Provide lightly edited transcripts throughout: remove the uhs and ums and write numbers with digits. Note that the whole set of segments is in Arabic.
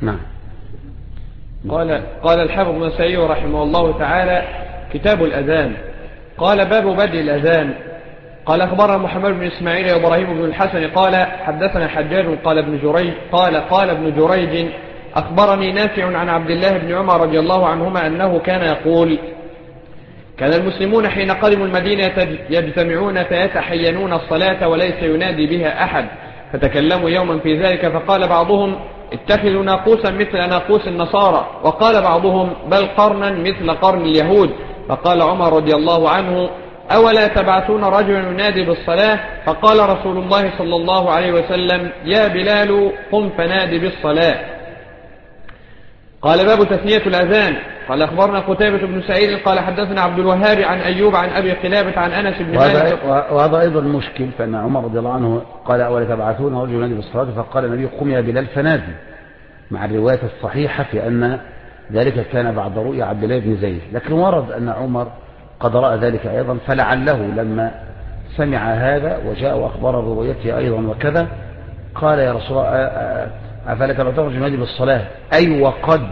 نعم. قال الحافظ ابن سعيد رحمه الله تعالى: كتاب الأذان. قال: باب بدء الأذان. قال: أخبرنا محمد بن إسماعيل وإبراهيم بن الحسن قال: حدثنا حجاج قال ابن جريج أخبرني نافع عن عبد الله بن عمر رضي الله عنهما أنه كان يقول: كان المسلمون حين قدموا المدينة يجتمعون فيتحينون الصلاة وليس ينادي بها أحد، فتكلموا يوما في ذلك، فقال بعضهم: اتخذوا ناقوسا مثل ناقوس النصارى، وقال بعضهم: بل قرنا مثل قرن اليهود. فقال عمر رضي الله عنه: أولا تبعثون رجلا ينادي بالصلاة؟ فقال رسول الله صلى الله عليه وسلم: يا بلال قم فنادي بالصلاة. قال: باب تثنية الأذان. قال: أخبرنا قتيبة بن سعيد قال: حدثنا عبد الوهاب عن أيوب عن أبي قلابة عن أنس بن مالك. وهذا أيضا مشكل، فإن عمر رضي الله عنه قال: أولا تبعثون رجلا ينادي بالصلاة؟ فقال النبي: قم يا بلال فنادي، مع الرواية الصحيحة في أن ذلك كان بعد رؤيا عبد الله بن زيد. لكن ورد أن عمر قد رأى ذلك أيضا، فلعله لما سمع هذا وجاء وأخبر برؤيته أيضا وكذا قال: يا رسول الله أفلا تبعثون رجلا ينادي بالصلاة؟ أي وقد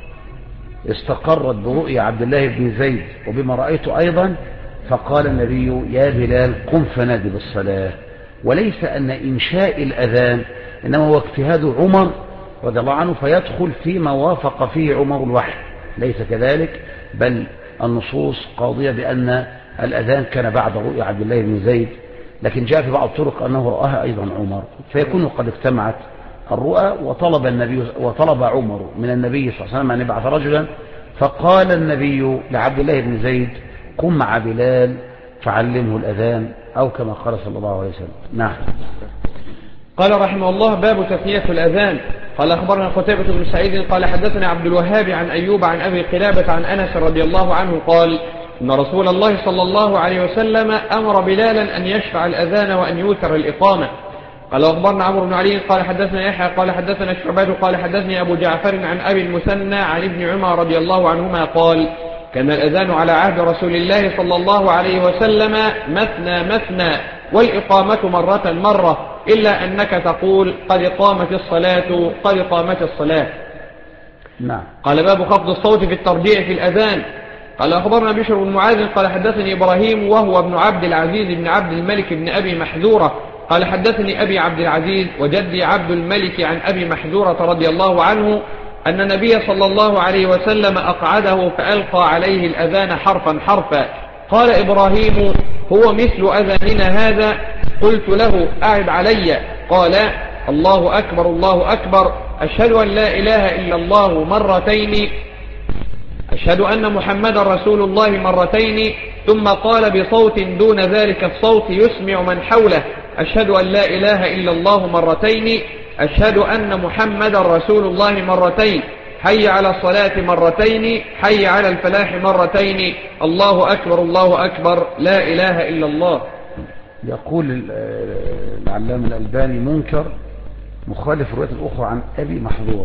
استقرت برؤيا عبد الله بن زيد وبما رأيته أيضا. فقال النبي: يا بلال قم فنادي بالصلاة. وليس أن إنشاء الأذان إنما هو اجتهاد عمر رضي الله عنه فيدخل فيما وافق فيه عمر الوحي، ليس كذلك، بل النصوص قاضية بأن الأذان كان بعد رؤيا عبد الله بن زيد، لكن جاء في بعض الطرق أنه رآها أيضا عمر، فيكون قد اجتمعت الرؤى. وطلب عمر من النبي صلى الله عليه وسلم أن يبعث رجلا، فقال النبي لعبد الله بن زيد: قم مع بلال فعلمه الأذان، أو كما قال صلى الله عليه وسلم. نعم. قال رحمه الله: باب تثنية الأذان. قال: أخبرنا قتيبة بن سعيد قال: حدثنا عبد الوهاب عن أيوب عن أبي قلابة عن أنس رضي الله عنه قال: إن رسول الله صلى الله عليه وسلم أمر بلالا أن يشفع الأذان وأن يوتر الإقامة. قال: أخبرنا عمرو بن علي قال: حدثنا يحيى قال: حدثنا الشعبة قال: حدثني أبو جعفر عن أبي المثنى عن ابن عمر رضي الله عنهما قال: كان الأذان على عهد رسول الله صلى الله عليه وسلم مثنى مثنى، والإقامة مرة مرة، إلا أنك تقول: قد قامت الصلاة قد قامت الصلاة. نعم. قال: باب خفض الصوت في الترجيع في الأذان. قال: أخبرنا بشر بن معاذ قال: حدثني إبراهيم وهو ابن عبد العزيز بن عبد الملك بن أبي محذورة قال: حدثني أبي عبد العزيز وجدي عبد الملك عن أبي محذورة رضي الله عنه أن النبي صلى الله عليه وسلم أقعده فألقى عليه الأذان حرفا حرفا. قال إبراهيم: هو مثل أذاننا هذا؟ قلت له: أعد علي. قال: الله أكبر الله أكبر، أشهد أن لا إله إلا الله مرتين، أشهد أن محمد رسول الله مرتين. ثم قال بصوت دون ذلك الصوت يسمع من حوله: أشهد أن لا إله إلا الله مرتين، أشهد أن محمد رسول الله مرتين، حي على الصلاة مرتين، حي على الفلاح مرتين، الله أكبر الله أكبر، لا إله إلا الله. يقول العلامة الألباني: منكر مخالف الرواية الأخرى عن أبي محظور.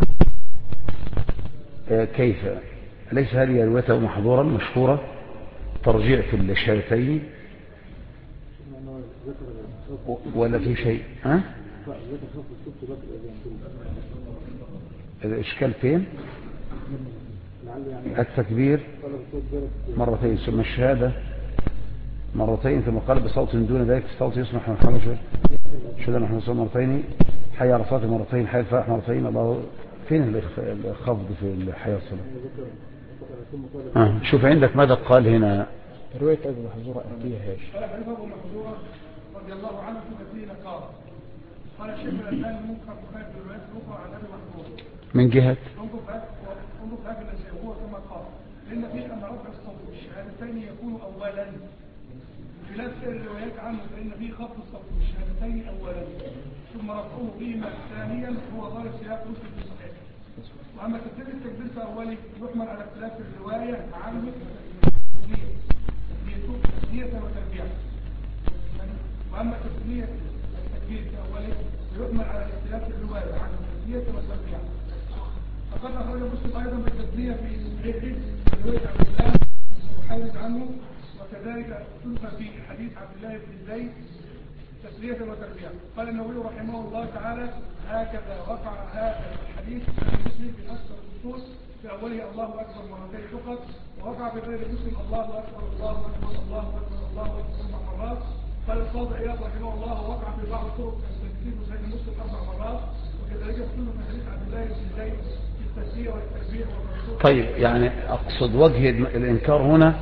كيف؟ ليس هذه روايته محظورا مشهورة ترجيع في الشهادتين ولا في شيء؟ ها؟ الإشكال فين؟ التكبير مرتين ثم الشهادة مرتين ثم قال بصوت دون ذلك الصوت يسمح من حوله شهادة نحن نصلي مرتين، حي على الصلاة مرتين، حي الفلاح مرتين. الله فين الخفض في الحياة الصلاة؟ شوف عندك ماذا قال هنا. رواية أبي محذورة أنتيها هاش. قال أبي محذورة رضي الله عنه في تفسير قال الشيخ الألباني منكر مخالف الروايات الأخرى عن أبي محذورة من جهة انظر في هذا الذي هو كما قال: لأن فيه أن رفع الصوت بالشهادتين يكون أولا، خلاف سائر الروايات عنه فإن فيه خفض الصوت بالشهادتين أولا ثم رفعه بهما ثانيا، هو ظاهر سياق مسلم في صحيح. وأما التكبير فأولي يحمل على اختلاف الرواية عنه تسمية وتربيع. وأما التكبير فأولي يحمل على اختلاف الرواية عنه تسمية وتربيع. فقد أخرج مسلم أيضا بالتسمية في صحيحه رواية عبد الله المحيرز عنه، وكذلك تنفى في حديث عبد الله بن زيد تسمية وتربيع. قال النووي رحمه الله تعالى: هكذا وقع هذا الحديث عن مسلم في أوله الله أكبر مرتين فقط، ووقع في غير مسلم الله أكبر الله أكبر الله أكبر الله أكبر 4 مرات. قال القاضي عياض رحمه الله ووقع في بعض الطرق التكبير غير مسلم 4 مرات، وكذلك كل من حديث عبد الله بن زيد في التسبيح والتكبير والرسول. طيب يعني أقصد وجه الإنكار هنا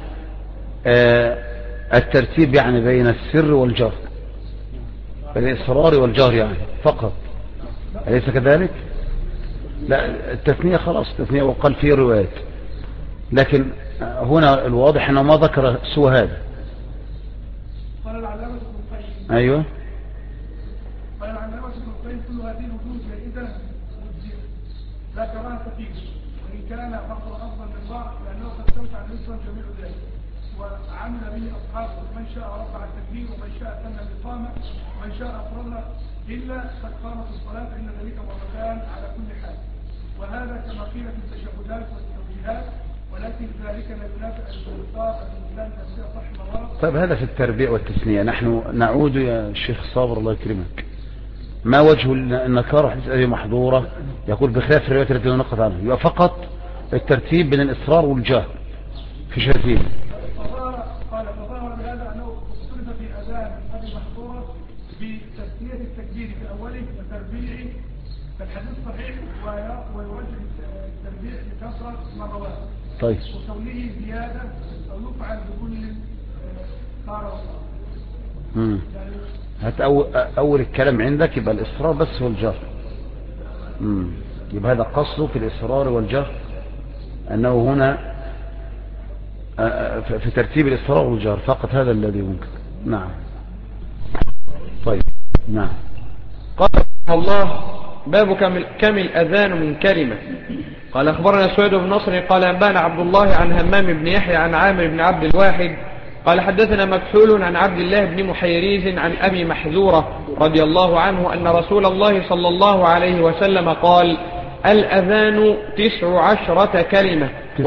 الترتيب يعني بين السر والجهر، بين الإصرار والجهر يعني فقط، أليس كذلك؟ لا التثنية خلاص التثنية وقال فيه روايات، لكن هنا الواضح أنه ما ذكر سوى هذا. قال العلامة ابن القيم. أيوه. قال العلامة ابن القيم كل هذه الوجوه جائزة لا كراهة فيه، وإن كان بعض أفضل من بعض لأنه قد استمتع الإنسان جميع ذلك وعمل به أصحابه، من شاء رفع التكبير ومن شاء ثنى الإقامة ومن شاء أفرد، إلا قد قامت الصلاة فإن ذلك مرتان على كل حال. وهذا كما قيل في التشهدات والتوجيهات، ولكن ذلك لا ينافع الإنكار الإنسان تفسير صح مرات. طيب هذا في التربيع والتثنية. نحن نعود يا شيخ صابر الله يكرمك، ما وجه النكارة حديث أبي محظورة يقول بخلاف الروايات التي نقص عنها، يبقى فقط الترتيب بين الإصرار والجهر في شيئين. قال فظهر بهذا أنه اختلف في أذان أبي محظورة بتسمية التكبير في أوله وتربيعه، فالحديث صحيح ويوجه التربيع لكثرة مرات. طيب. وكونه زيادة أو يفعل بكل قارة. هات أول الكلام عندك يبقى الإصرار بس والجهر. يبقى هذا قصده في الإصرار والجهر أنه هنا في ترتيب الإصرار والجهر فقط، هذا الذي يمكن. نعم. طيب. نعم. قال الله باب كم الأذان من كلمة. قال أخبرنا سويد بن نصر قال أنبانا عبد الله عن همام بن يحيى عن عامر بن عبد الواحد قال حدثنا مكحول عن عبد الله بن محيريز عن أبي محذورة رضي الله عنه أن رسول الله صلى الله عليه وسلم قال الأذان 19 كلمة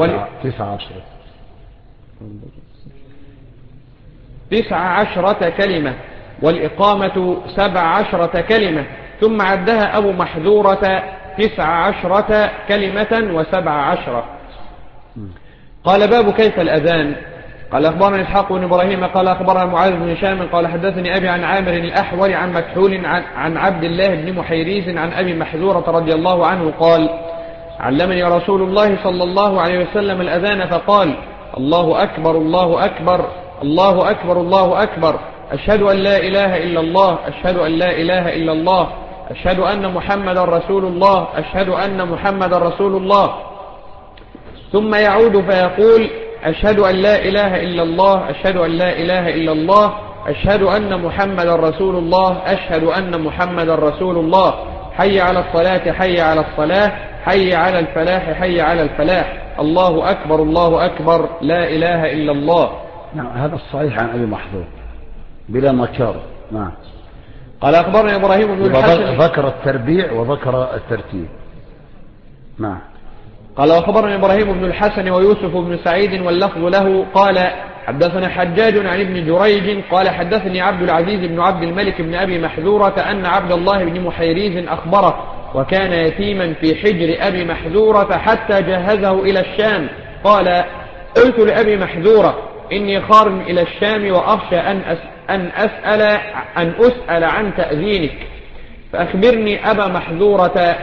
19 كلمة والإقامة 17 كلمة، ثم عدها أبو محذورة 19 كلمة و17. قال باب كيف الأذان. قال أخبرنا إسحاق بن إبراهيم قال أخبرنا معاذ بن هشام قال حدثني أبي عن عامر الأحول عن مكحول عن عبد الله بن محيريز عن أبي محذورة رضي الله عنه قال علمني رسول الله صلى الله عليه وسلم الأذان فقال الله أكبر الله أكبر الله أكبر الله أكبر، أشهد أن لا إله إلا الله أشهد أن لا إله إلا الله أشهد أن محمد رسول الله أشهد أن محمد رسول الله، ثم يعود فيقول أشهد أن لا إله إلا الله أشهد أن لا إله إلا الله أشهد أن محمد رسول الله أشهد أن محمد رسول الله، حي على الصلاة حي على الصلاة حي على الفلاح حي على الفلاح، الله أكبر الله أكبر لا إله إلا الله. نعم هذا الصحيح عن أبي محذور بلا نكار. نعم. قال أخبرنا إبراهيم بن الحسن ذكر التربيع وذكر الترتيب. نعم. قال أخبرنا إبراهيم بن الحسن ويوسف بن سعيد واللفظ له قال حدثنا حجاج عن ابن جريج قال حدثني عبد العزيز بن عبد الملك بن أبي محذورة أن عبد الله بن محيريز أخبره وكان يتيما في حجر أبي محذورة حتى جهزه إلى الشام. قال قلت لأبي محذورة إني خارج إلى الشام وأخشى أن أسأل عن تأذينك فأخبرني أبا محذورة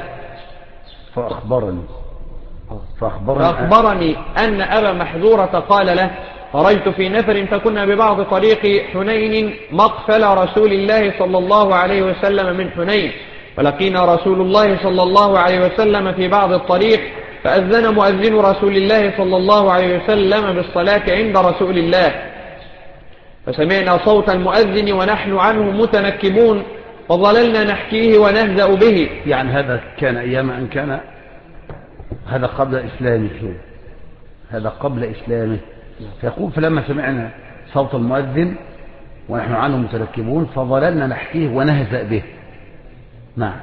فأخبرني أن أبا محذورة قال له خرجت في نفر فكنا ببعض طريق حنين مقفل رسول الله صلى الله عليه وسلم من حنين، فلقينا رسول الله صلى الله عليه وسلم في بعض الطريق فأذن مؤذن رسول الله صلى الله عليه وسلم بالصلاة عند رسول الله، فسمعنا صوت المؤذن ونحن عنه متنكبون فظللنا نحكيه ونهزأ به. يعني هذا كان أيام أن كان هذا قبل إسلامه، هذا قبل إسلامه. فيقول فلما سمعنا صوت المؤذن ونحن عنه متنكبون فظللنا نحكيه ونهزأ به. نعم.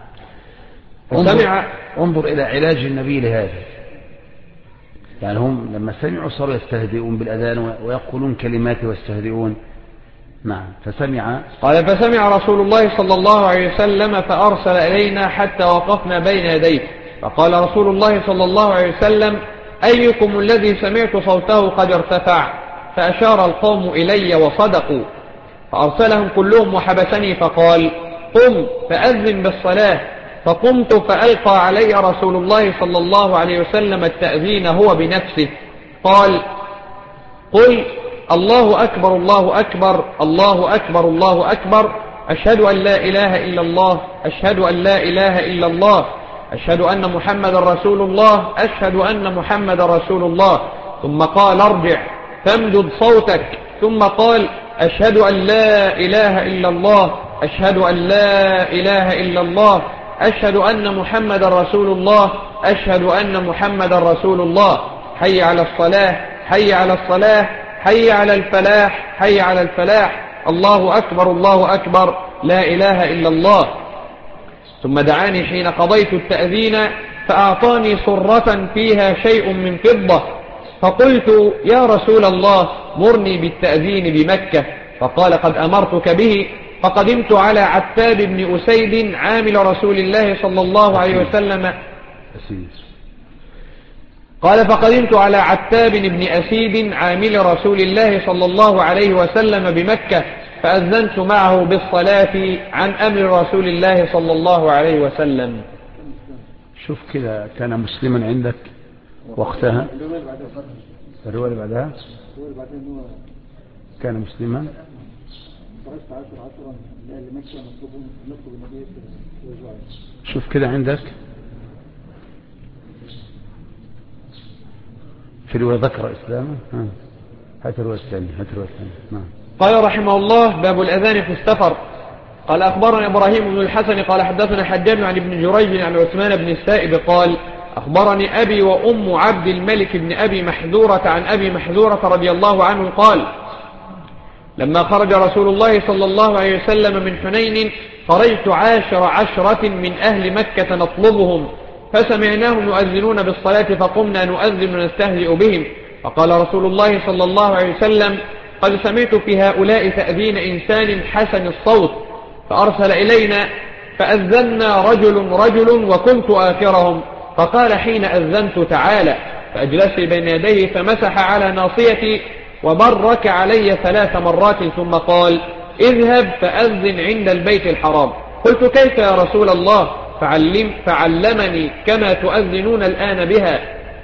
انظر إلى علاج النبي لهذا، يعني هم لما سمعوا صاروا يستهزئون بالأذان ويقولون كلمات ويستهزئون. نعم. قال فسمع رسول الله صلى الله عليه وسلم فأرسل إلينا حتى وقفنا بين يديه، فقال رسول الله صلى الله عليه وسلم أيكم الذي سمعت صوته قد ارتفع؟ فأشار القوم إلي وصدقوا، فأرسلهم كلهم وحبسني فقال قم فأذن بالصلاة. فقمت فألقى علي رسول الله صلى الله عليه وسلم التأذين هو بنفسه، قال قل الله أكبر الله أكبر الله أكبر الله أكبر، أشهد أن لا إله إلا الله، أشهد أن لا إله إلا الله، أشهد أن محمد رسول الله، أشهد أن محمد رسول الله. ثم قال ارجع فامدد صوتك. ثم قال أشهد أن لا إله إلا الله، أشهد أن لا إله إلا الله، أشهد أن محمد رسول الله، أشهد أن محمد رسول الله. حي على الصلاة، حي على الصلاة، حي على الفلاح، حي على الفلاح. الله أكبر الله أكبر، لا إله إلا الله. ثم دعاني حين قضيت التأذين فأعطاني صرة فيها شيء من فضة، فقلت يا رسول الله مرني بالتأذين بمكة، فقال قد أمرتك به. فقدمت على عتاب بن أسيد عامل رسول الله صلى الله عليه وسلم. قال فقدمت على عتاب بن أسيد عامل رسول الله صلى الله عليه وسلم بمكة، فأذنت معه بالصلاة عن أمر رسول الله صلى الله عليه وسلم. شوف كده، كان مسلما عندك وقتها؟ الرواية اللي بعدها كان مسلما. شوف كده عندك في الرواية ذكر إسلامه. هات الرواية الثانية، هات الرواية الثانية. قال رحمه الله باب الأذان في السفر. قال أخبرنا إبراهيم بن الحسن قال حدثنا حجاج عن ابن جريج عن عثمان بن السائب قال أخبرني أبي وأم عبد الملك بن أبي محذورة عن أبي محذورة رضي الله عنه قال لما خرج رسول الله صلى الله عليه وسلم من حنين خرجت 10 من أهل مكة نطلبهم، فسمعناهم يؤذنون بالصلاة فقمنا نؤذن ونستهزئ بهم، فقال رسول الله صلى الله عليه وسلم قد سمعت في هؤلاء تأذين إنسان حسن الصوت، فأرسل إلينا فأذنا رجل وكنت آخرهم، فقال حين أذنت تعالى، فأجلس بين يديه فمسح على ناصيتي وبرك علي 3 مرات ثم قال اذهب فأذن عند البيت الحرام. قلت كيف يا رسول الله؟ فعلمني كما تؤذنون الآن بها،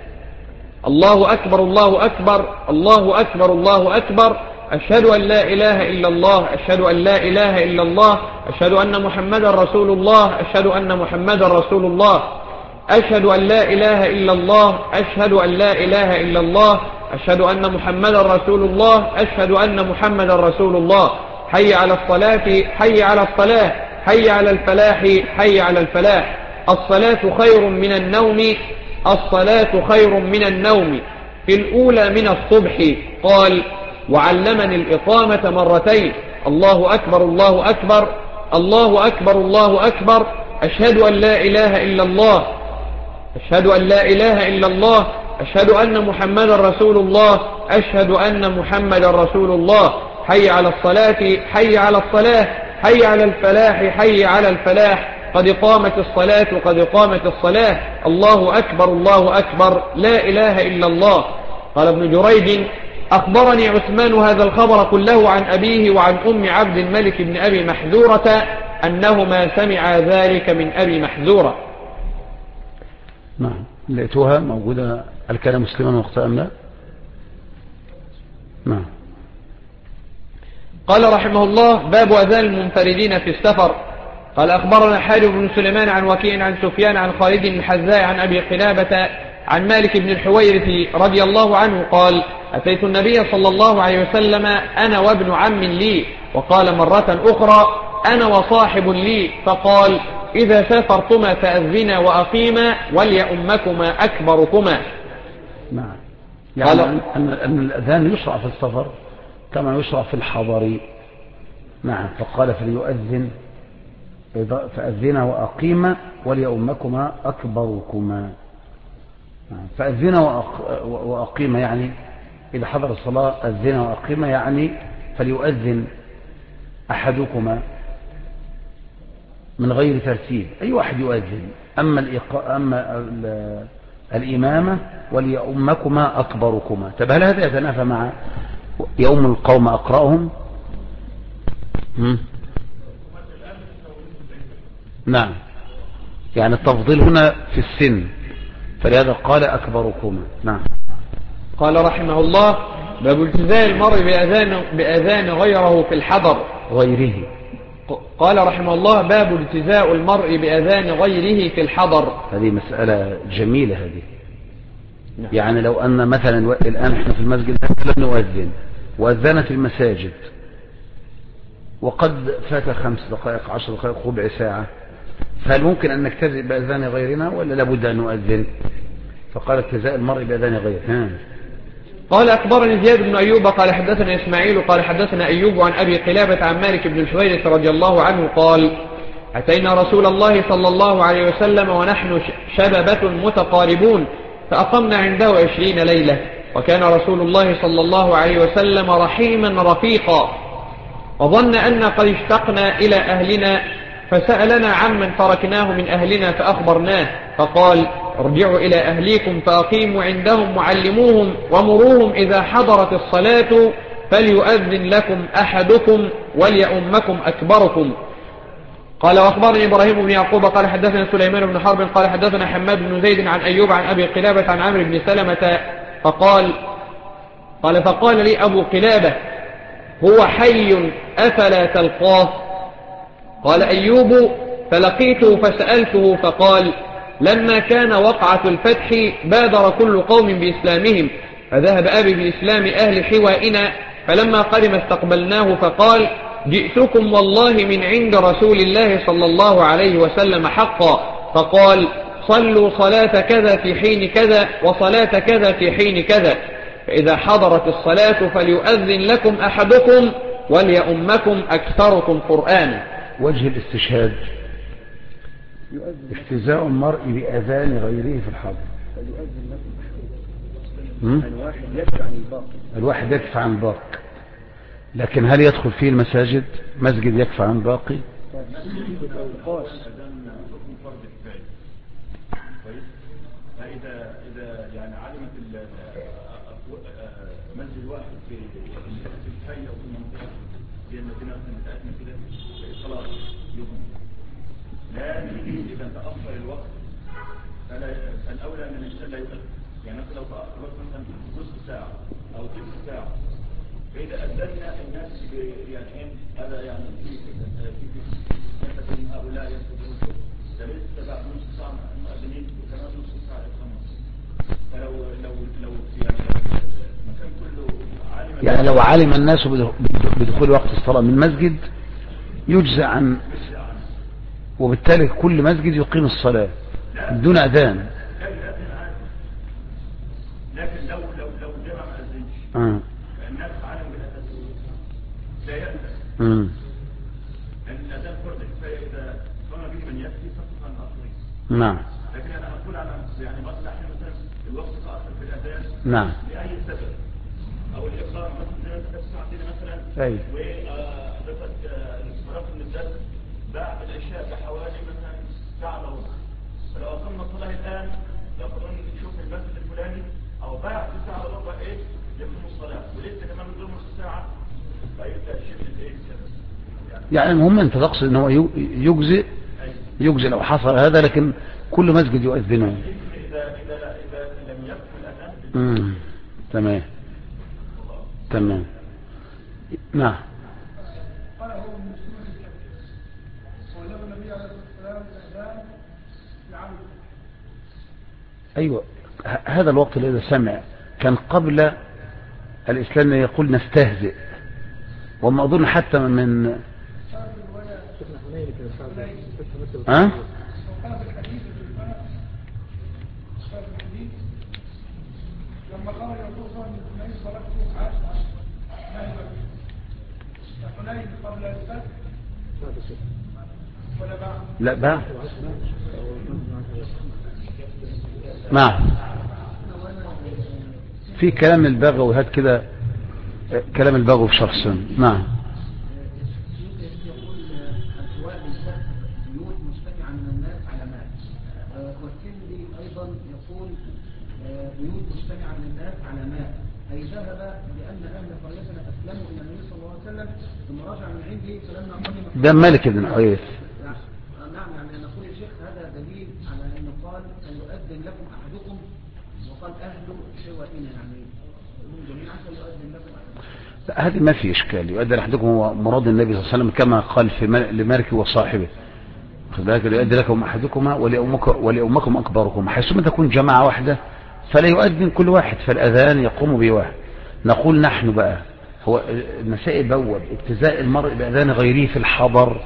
الله أكبر الله أكبر الله أكبر الله أكبر، أشهد أن لا إله إلا الله، أشهد أن لا إله إلا الله، أشهد أن محمدا رسول الله، أشهد أن محمدا رسول الله، أشهد أن لا إله إلا الله، أشهد أن لا إله إلا الله، أشهد أن محمدا رسول الله، أشهد أن محمدا رسول الله. حي على الصلاة، حي على الصلاة، حي على الفلاح، حي على الفلاح. الصلاة خير من النوم، الصلاة خير من النوم. في الأولى من الصبح. قال وعلمني الإقامة 2 مرتين، الله أكبر الله أكبر الله أكبر الله أكبر، أشهد أن لا إله إلا الله، أشهد أن لا إله إلا الله، أشهد أن محمدا رسول الله، أشهد أن محمدا رسول الله. حي على الصلاة، حي على الصلاة، حي على الفلاح، حي على الفلاح. قد قامت الصلاة، قد قامت الصلاة، الله أكبر الله أكبر، لا إله إلا الله. قال ابن جريج أخبرني عثمان هذا الخبر كله عن أبيه وعن أم عبد الملك بن أبي محذورة أنهما سمعا ذلك من أبي محذورة. نعم، لقيتوها موجودة. هل كان مسلما وقتها أم لا؟ نعم. قال رحمه الله باب أذان المنفردين في السفر. قال أخبرنا حارث بن سليمان عن وكيع عن سفيان عن خالد الحذاء عن أبي قلابة عن مالك بن الحويرث رضي الله عنه قال أتيت النبي صلى الله عليه وسلم أنا وابن عم لي، وقال مرة أخرى أنا وصاحب لي، فقال إذا سافرتما فأذنا وأقيما وليؤمكما أكبركما. نعم، يعني أن الأذان يشرع في السفر كما يشرع في الحضر. نعم، فقال فليؤذن فأذنا وأقيما وليؤمكما أكبركما. فأذنا وأقيما يعني إذا حضر الصلاة أذنا وأقيما، يعني فليؤذن أحدكما من غير ترتيب، أي واحد يؤذن. أما الإمامة وليؤمكما أكبركما. طب هل هذا يتنافى مع يؤم القوم أقرأهم؟ نعم، يعني التفضيل هنا في السن، فلهذا قال أكبركما. نعم. قال رحمه الله: باب التزام المرء بأذان غيره في الحضر. غيره. قال رحمه الله: باب التزام المرء بأذان غيره في الحضر. هذه مسألة جميلة هذه. يعني لو أن مثلا الآن احنا في المسجد لم نؤذن وأذنت المساجد وقد فات 5 دقائق 10 دقائق ربع ساعة، فهل ممكن أن نكتفي بأذان غيرنا ولا لابد أن نؤذن؟ فقال اجتزاء المرء بأذان غيره. قال: أخبرني زياد بن أيوب قال حدثنا إسماعيل قال حدثنا أيوب عن أبي قلابة عن مالك بن الحويرث رضي الله عنه قال: أتينا رسول الله صلى الله عليه وسلم ونحن شببة متقاربون فأقمنا عنده 20 ليلة، وكان رسول الله صلى الله عليه وسلم رحيما رفيقا، وظن أن قد اشتقنا إلى أهلنا فسألنا عمن تركناه من أهلنا فأخبرناه، فقال: ارجعوا إلى أهليكم فأقيموا عندهم وعلموهم ومروهم إذا حضرت الصلاة فليؤذن لكم أحدكم وليؤمكم أكبركم. قال: وأخبرني إبراهيم بن يعقوب قال حدثنا سليمان بن حرب قال حدثنا حماد بن زيد عن أيوب عن أبي قلابة عن عمرو بن سلمة فقال لي أبو قلابة: هو حي أفلا تلقاه؟ قال أيوب: فلقيته فسألته فقال: لما كان وقعة الفتح بادر كل قوم بإسلامهم، فذهب أبي بإسلام أهل حوائنا، فلما قدم استقبلناه فقال: جئتكم والله من عند رسول الله صلى الله عليه وسلم حقا، فقال: صلوا صلاة كذا في حين كذا وصلاة كذا في حين كذا، فإذا حضرت الصلاة فليؤذن لكم أحدكم وليؤمكم أكثركم قرآنا. وجه الاستشهاد اجتزاء المرء بأذان غيره في الحضر. الواحد يكفى عن الباقي، لكن هل يدخل فيه المساجد؟ مسجد يكفى عن باقي؟ إذا يعني علمت مسجد واحد في الحي أو في المنطقة في المدينة بتاعتنا كده خلاص يوم، لكن إذا تأخر الوقت فلا الأولى أن الإنسان لا يؤذن. يعني مثلا لو تأخر الوقت مثلا نصف ساعة أو تلت ساعة، فإذا أذنا الناس يعني هذا يعني في مثل هؤلاء يستطيعون ده لسه بعد نصف ساعة مؤذنين وكمان نصف ساعة يفهمون. فلو يعني المكان كله عالم، يعني لو علم الناس بدخول وقت الصلاة من مسجد يجزى عن، وبالتالي كل مسجد يقيم الصلاة دون أذان. لكن لو جمع ما أذنش الناس عالم بالأساس لا يأذن، لأن الأذان فرض كفاية إذا قام به من يأتي فقط عن الآخرين. نعم. لكن أنا أقول على يعني مثلا احنا مثلا الوقت تأخر في الأذان نعم لأي سبب أو الإقامة مثلا زي ما تسمع عندنا مثلا أي وحدثت الانصراف من الدرس بعد العشاء بحوالي مثلا ساعة إلا ربع، فلو أقمنا الصلاة الآن يقولون نشوف المسجد الفلاني أو بعد ساعة إلا ربع يقيموا الصلاة ولسه كمان من نص ساعة فيبدأ شبه يعني المهم أنت تقصد أنه يجزئ لو حصل هذا، لكن كل مسجد يؤذنه. إذا لم يكن الأذان تمام. نعم. قال هو من سنة ولو النبي عليه الصلاة والسلام الأذان لعبد. أيوة، هذا الوقت الذي سمع كان قبل الإسلام يقول نستهزئ، وما أظن حتى من لما قال الرسول صلى الله عليه وسلم صلاته عاشرة حنين قبل الفتح ولا بعد؟ لا بعد. نعم. في كلام البغوي هات كده، كلام البغوي في شخص. نعم. بيوت مجتمعة من الناس على مال، والترمذي أيضا يقول بيوت مجتمعة من الناس على ماء، أي ذهب لأن أهل قريتنا أسلموا إلى النبي صلى الله عليه وسلم ثم رجع من عنده فلما قدم ده مالك بن الحويرث. نعم يعني نقول يا شيخ هذا دليل على أنه قال أن يؤذن لكم أحدكم وقال أهل شوائنا يعني هم جميعا فيؤذن لكم أحدكم. لا هذه ما في إشكال. يؤذن أحدكم هو مراد النبي صلى الله عليه وسلم كما قال في لمالك وصاحبه فذلك يؤذن لكم أحدكما ولأمكم أكبركم، حيثما تكون جماعة واحدة فلا يؤذن كل واحد فالأذان يقوم بواحد. نقول نحن بقى هو المسائل بوب ابتزاء المرء بأذان غيره في الحضر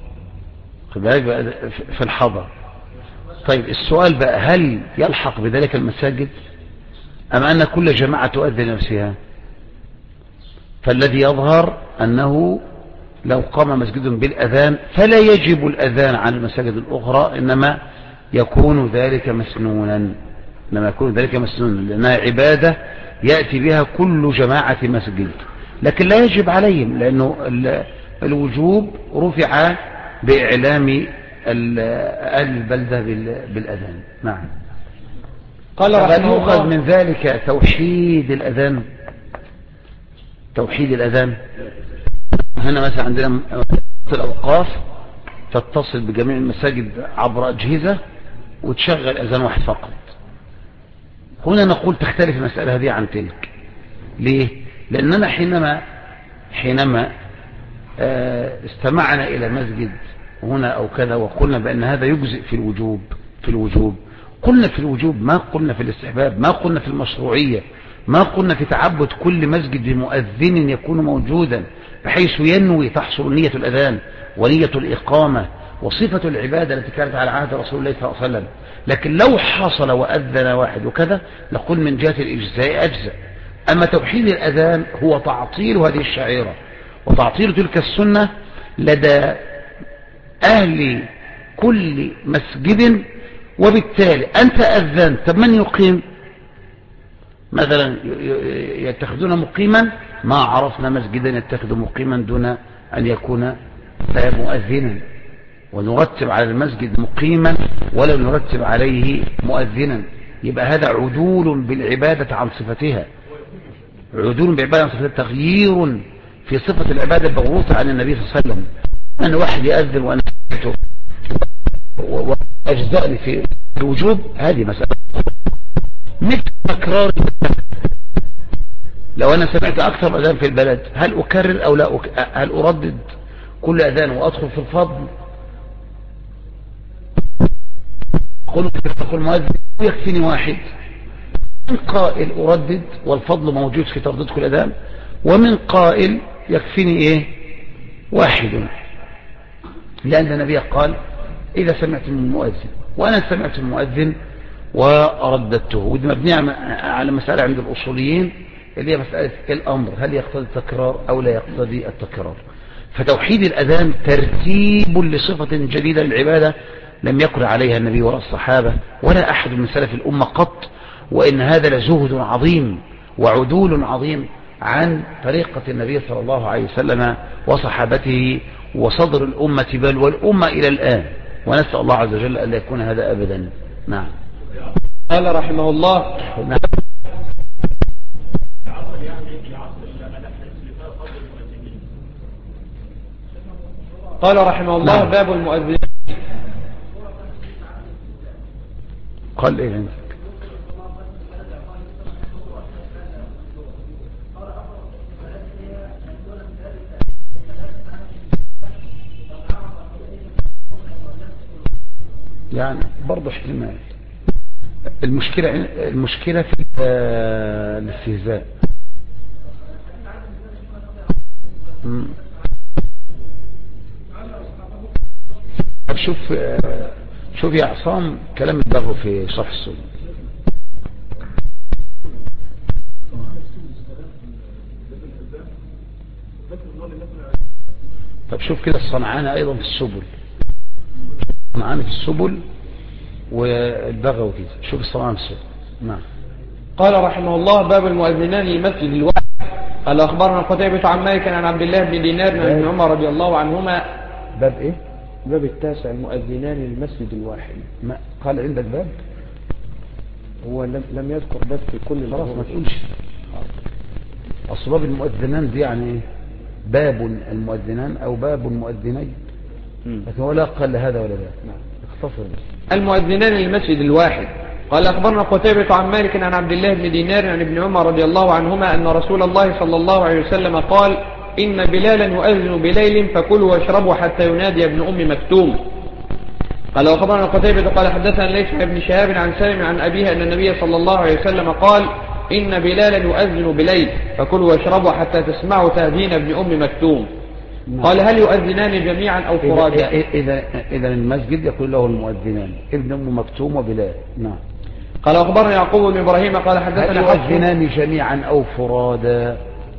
في الحضر. طيب السؤال بقى هل يلحق بذلك المساجد أم أن كل جماعة تؤذن نفسها؟ فالذي يظهر أنه لو قام مسجد بالأذان فلا يجب الأذان عن المساجد الأخرى، إنما يكون ذلك مسنونا لأنها عبادة يأتي بها كل جماعة مسجد، لكن لا يجب عليهم لأنه الوجوب رفع بإعلام البلدة بالأذان. نعم. قال رحمه يؤخذ الله من ذلك توحيد الأذان. هنا مثلا عندنا الأوقاف تتصل بجميع المساجد عبر أجهزة وتشغل أذان واحد فقط. هنا نقول تختلف المسألة هذه عن تلك. ليه؟ لأننا حينما استمعنا إلى مسجد هنا أو كذا وقلنا بأن هذا يجزئ في الوجوب قلنا في الوجوب، ما قلنا في الاستحباب، ما قلنا في المشروعية، ما قلنا في تعبد كل مسجد بمؤذن يكون موجودا بحيث ينوي تحصل نية الأذان ونية الإقامة وصفة العبادة التي كانت على عهد رسول الله صلى الله عليه وسلم. لكن لو حصل وأذن واحد وكذا نقول من جهة الإجزاء أجزاء. أما توحيد الأذان هو تعطيل هذه الشعيرة وتعطيل تلك السنة لدى أهل كل مسجد، وبالتالي أنت أذنت طب من يقيم؟ مثلا يتخذون مقيما، ما عرفنا مسجدا يتخذ مقيما دون أن يكون مؤذنا، ونرتب على المسجد مقيما ولا نرتب عليه مؤذنا. يبقى هذا عدول بالعبادة عن صفتها، تغيير في صفة العبادة الموروثة عن النبي صلى الله عليه وسلم. أن واحد يأذن وأنا وأجزأني في الوجوب هذه مسألة. مثل تكرار لو أنا سمعت أكثر أذان في البلد هل أكرر أو لا هل أردد كل أذان وأدخل في الفضل؟ قل مؤذن يكفيني واحد. من قائل أردد والفضل موجود في تردد كل أذان، ومن قائل يكفيني واحد، لأن النبي قال إذا سمعت من المؤذن، وأنا سمعت المؤذن ورددته. ودي مبنية على مسألة عند الأصوليين اللي هي مسألة الأمر هل يقتضي التكرار أو لا يقتضي التكرار. فتوحيد الأذان ترتيب لصفة جديدة للعبادة لم يقل عليها النبي ولا الصحابة ولا أحد من سلف الأمة قط، وإن هذا لزهد عظيم وعدول عظيم عن طريقة النبي صلى الله عليه وسلم وصحابته وصدر الأمة بل والأمة إلى الآن، ونسأل الله عز وجل أن لا يكون هذا أبدا. نعم. قال رحمه الله نعم. قال رحمه الله نعم. باب المؤذنين. قال إيه عندك؟ يعني برضه احتمال. المشكلة في الاستهزاء. طب شوف يا عصام كلام البغوي في شرح السنة. طب شوف كده الصنعاني ايضا في السبل، والبغوي كده، شوف الصنعاني في السبل. نعم. قال رحمه الله باب المؤذنان للمسجد الواحد. قال أخبرنا قتيبة عن مالك عن عبد الله بن دينار عن ابن عمر رضي الله عنهما. باب ايه؟ باب التاسع المؤذنان للمسجد الواحد. ما قال عندك باب؟ هو لم يذكر بس في كل خلاص ما تقولش. أصل باب المؤذنان دي يعني إيه؟ باب المؤذنان أو باب المؤذنين، لكن هو لا قال هذا ولا ذاك. اختصر بس. المؤذنان للمسجد الواحد. قال أخبرنا قتيبة عن مالك عن عبد الله بن دينار عن ابن عمر رضي الله عنهما أن رسول الله صلى الله عليه وسلم قال إن بلالا يؤذن بليل فكلوا واشربوا حتى ينادي ابن أم مكتوم. قال أخبرنا قتيبة قال حدثنا ليس ابن شهاب عن سالم عن أبيه أن النبي صلى الله عليه وسلم قال إن بلالا يؤذن بليل فكلوا واشربوا حتى تسمعوا تأذين ابن أم مكتوم. قال هل يؤذنان جميعا أو فرادى؟ إذا المسجد يقول له المؤذنان ابن أم مكتوم وبلال. نعم. قال أخبرنا يعقوب بن إبراهيم قال حدثنا هل يؤذنان جميعا أو فرادى؟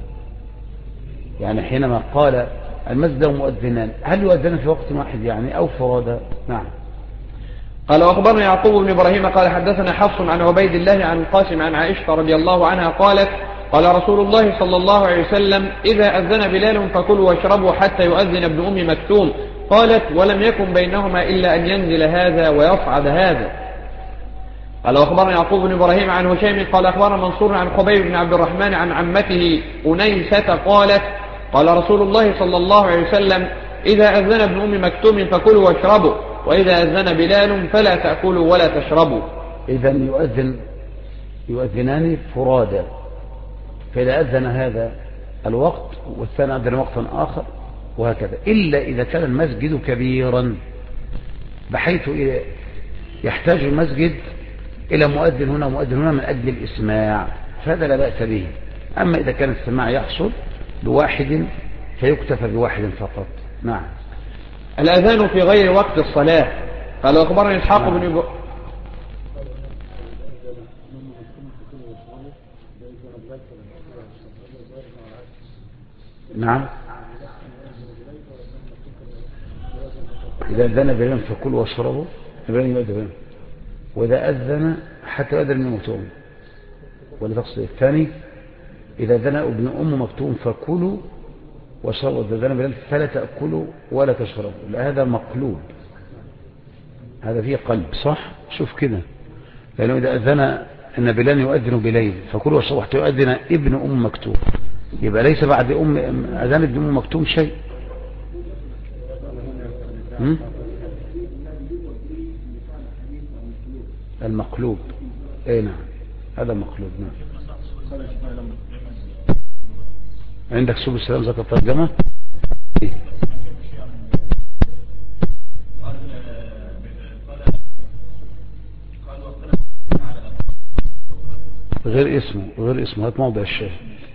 يعني حينما قال المسجد له مؤذنان هل يؤذنان في وقت واحد يعني أو فرادى؟ نعم. قال أخبرنا يعقوب بن إبراهيم قال حدثنا حفص عن عبيد الله عن القاسم عن عائشة رضي الله عنها قالت قال رسول الله صلى الله عليه وسلم إذا أذن بلال فكلوا واشربوا حتى يؤذن ابن أم مكتوم. قالت ولم يكن بينهما إلا أن ينزل هذا ويصعد هذا. قال أخبرنا يعقوب بن إبراهيم عن هشيم قال أخبرنا منصور عن خبيب بن عبد الرحمن عن عمته أنيسة قالت قال رسول الله صلى الله عليه وسلم إذا أذن ابن أم مكتوم فكلوا واشربوا وإذا أذن بلال فلا تأكلوا ولا تشربوا. إذا يؤذنان فرادى، فإذا أذن هذا الوقت والثاني أذن وقتا آخر وهكذا، إلا إذا كان المسجد كبيرا بحيث يحتاج المسجد إلى مؤذن هنا ومؤذن هنا من أجل الإسماع، فهذا لا بأس به. أما إذا كان السماع يحصل لواحد فيكتفى بواحد فقط. نعم. الأذان في غير وقت الصلاة. قال أخبرني إسحاق بن نعم. إذا أذن بلال فكلوا واشربوا وإذا أذن حتى أذن ابن مكتوم. ولتقصد الثاني إذا أذن ابن أم مكتوم فكلوا واشربوا وإذا أذن بلال فلا تأكلوا ولا تشربوا. لا، هذا مقلوب، هذا فيه قلب صح. شوف كده، لأنه إذا أذن أن بلال يؤذن بليل فكلوا واشربوا حتى يؤذن ابن أم مكتوم، يبقى ليس بعد أذان ابن أم مكتوم شيء. المقلوب. اي نعم، هذا مقلوب. نعم. عندك سبل السلام ذكر الترجمة. غير اسمه هات موضع الشاهد.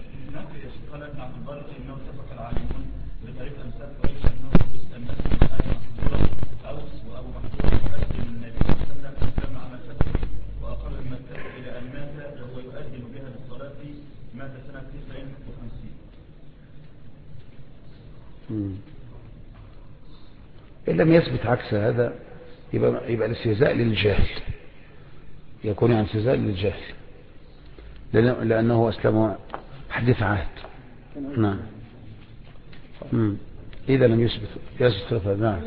إن لم يثبت عكس هذا يبقى الاستهزاء للجاهل، يكون يعني استهزاء للجاهل لأنه أسلم حديث عهد. نعم. إذا لم يثبت هذا. نعم.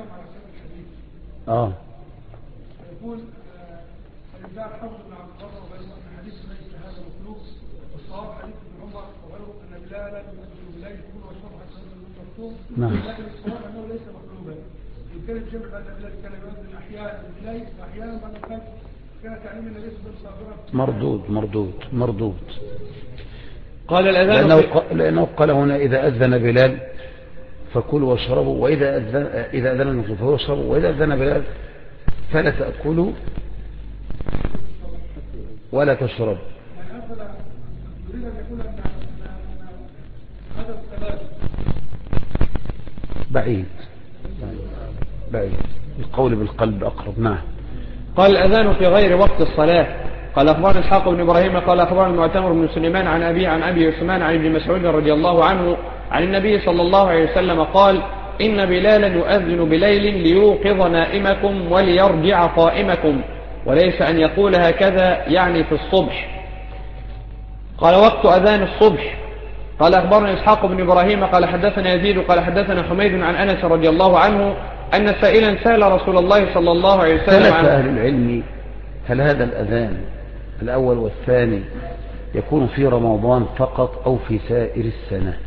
يقول الإبداع حفظ بن عبد الله وغيره أن حديث ليس هذا مخلوق، والصواب حديث ابن عمر وغيره أن بلالا يؤذن بليل يكون وشرب حتى يؤذن المكتوم. لكن الصواب أنه ليس مخلوقا. يمكن الجمع بأن بلال كان يؤذن أحيانا بليل وأحيانا بعد الفجر، كان تعليم النبي صلى الله عليه وسلم مردود. قال الأذان لأنه قال هنا إذا أذن بلال فكلوا واشربوا وإذا أذن المكتوم فهو اشربوا وإذا أذن بلال فلا تأكلوا ولا تشربوا. يعني أفضل يريد أن يقول أن هذا الثلاث بعيد القول بالقلب أقرب. نعم. قال الأذان في غير وقت الصلاة. قال أخبرنا إسحاق بن إبراهيم قال أخبرنا المعتمر بن سليمان عن أبي عثمان عن ابن مسعود رضي الله عنه عن النبي صلى الله عليه وسلم قال إن بلالا يؤذن بليل ليوقظ نائمكم وليرجع قائمكم، وليس أن يقول هكذا يعني في الصبح. قال وقت أذان الصبح. قال أخبرنا إسحاق بن إبراهيم قال حدثنا يزيد قال حدثنا حميد عن أنس رضي الله عنه أن سائلا سأل رسول الله صلى الله عليه وسلم عن أهل العلم هل هذا الأذان الأول والثاني يكون في رمضان فقط أو في سائر السنة؟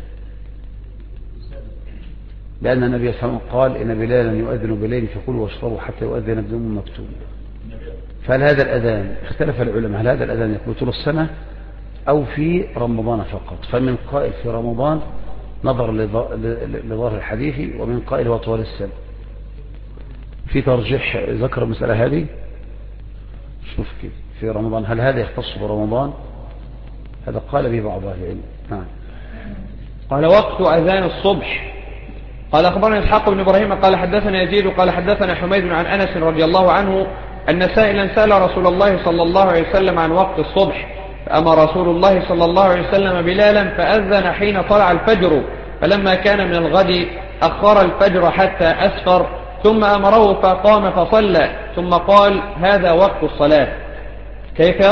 لأن النبي صلى الله عليه وسلم قال إن بلالا يؤذن بليل فكلوا واشربوا حتى يؤذن ابن مكتوم. فهل هذا الأذان اختلف العلماء، هل هذا الأذان يكون طول السنة أو في رمضان فقط؟ فمن قائل في رمضان نظر لظاهر الحديث، ومن قائل هو طوال السنة. في ترجيح ذكر المسألة هذه. شوف كيف في رمضان، هل هذا يختص برمضان؟ هذا قال به بعض أهل العلم. قال وقت أذان الصبح. قال أخبرنا إسحاق بن إبراهيم قال حدثنا يزيد قال حدثنا حميد عن أنس رضي الله عنه أن سائلا سأل رسول الله صلى الله عليه وسلم عن وقت الصبح، فأمر رسول الله صلى الله عليه وسلم بلالا فأذن حين طلع الفجر، فلما كان من الغد أخر الفجر حتى أسفر، ثم أمره فقام فصلى، ثم قال هذا وقت الصلاة. كيف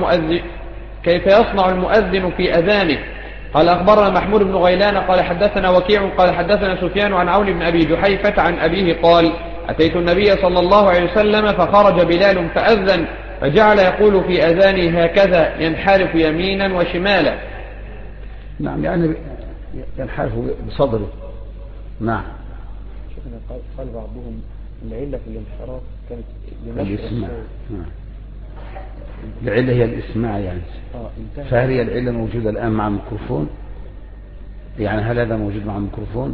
يصنع المؤذن في أذانه؟ قال أخبرنا محمود بن غيلان قال حدثنا وكيع قال حدثنا سفيان عن عون بن أبي جحيفة عن أبيه قال أتيت النبي صلى الله عليه وسلم فخرج بلال فأذن، فجعل يقول في أذانه هكذا ينحرف يمينا وشمالا. نعم، يعني ينحرف بصدره. نعم. قال بعضهم العلة في الانحراف كانت الإسماع. العلة هي الإسماع يعني. فهل هي العلة موجودة الآن مع الميكروفون؟ يعني هل هذا موجود مع الميكروفون؟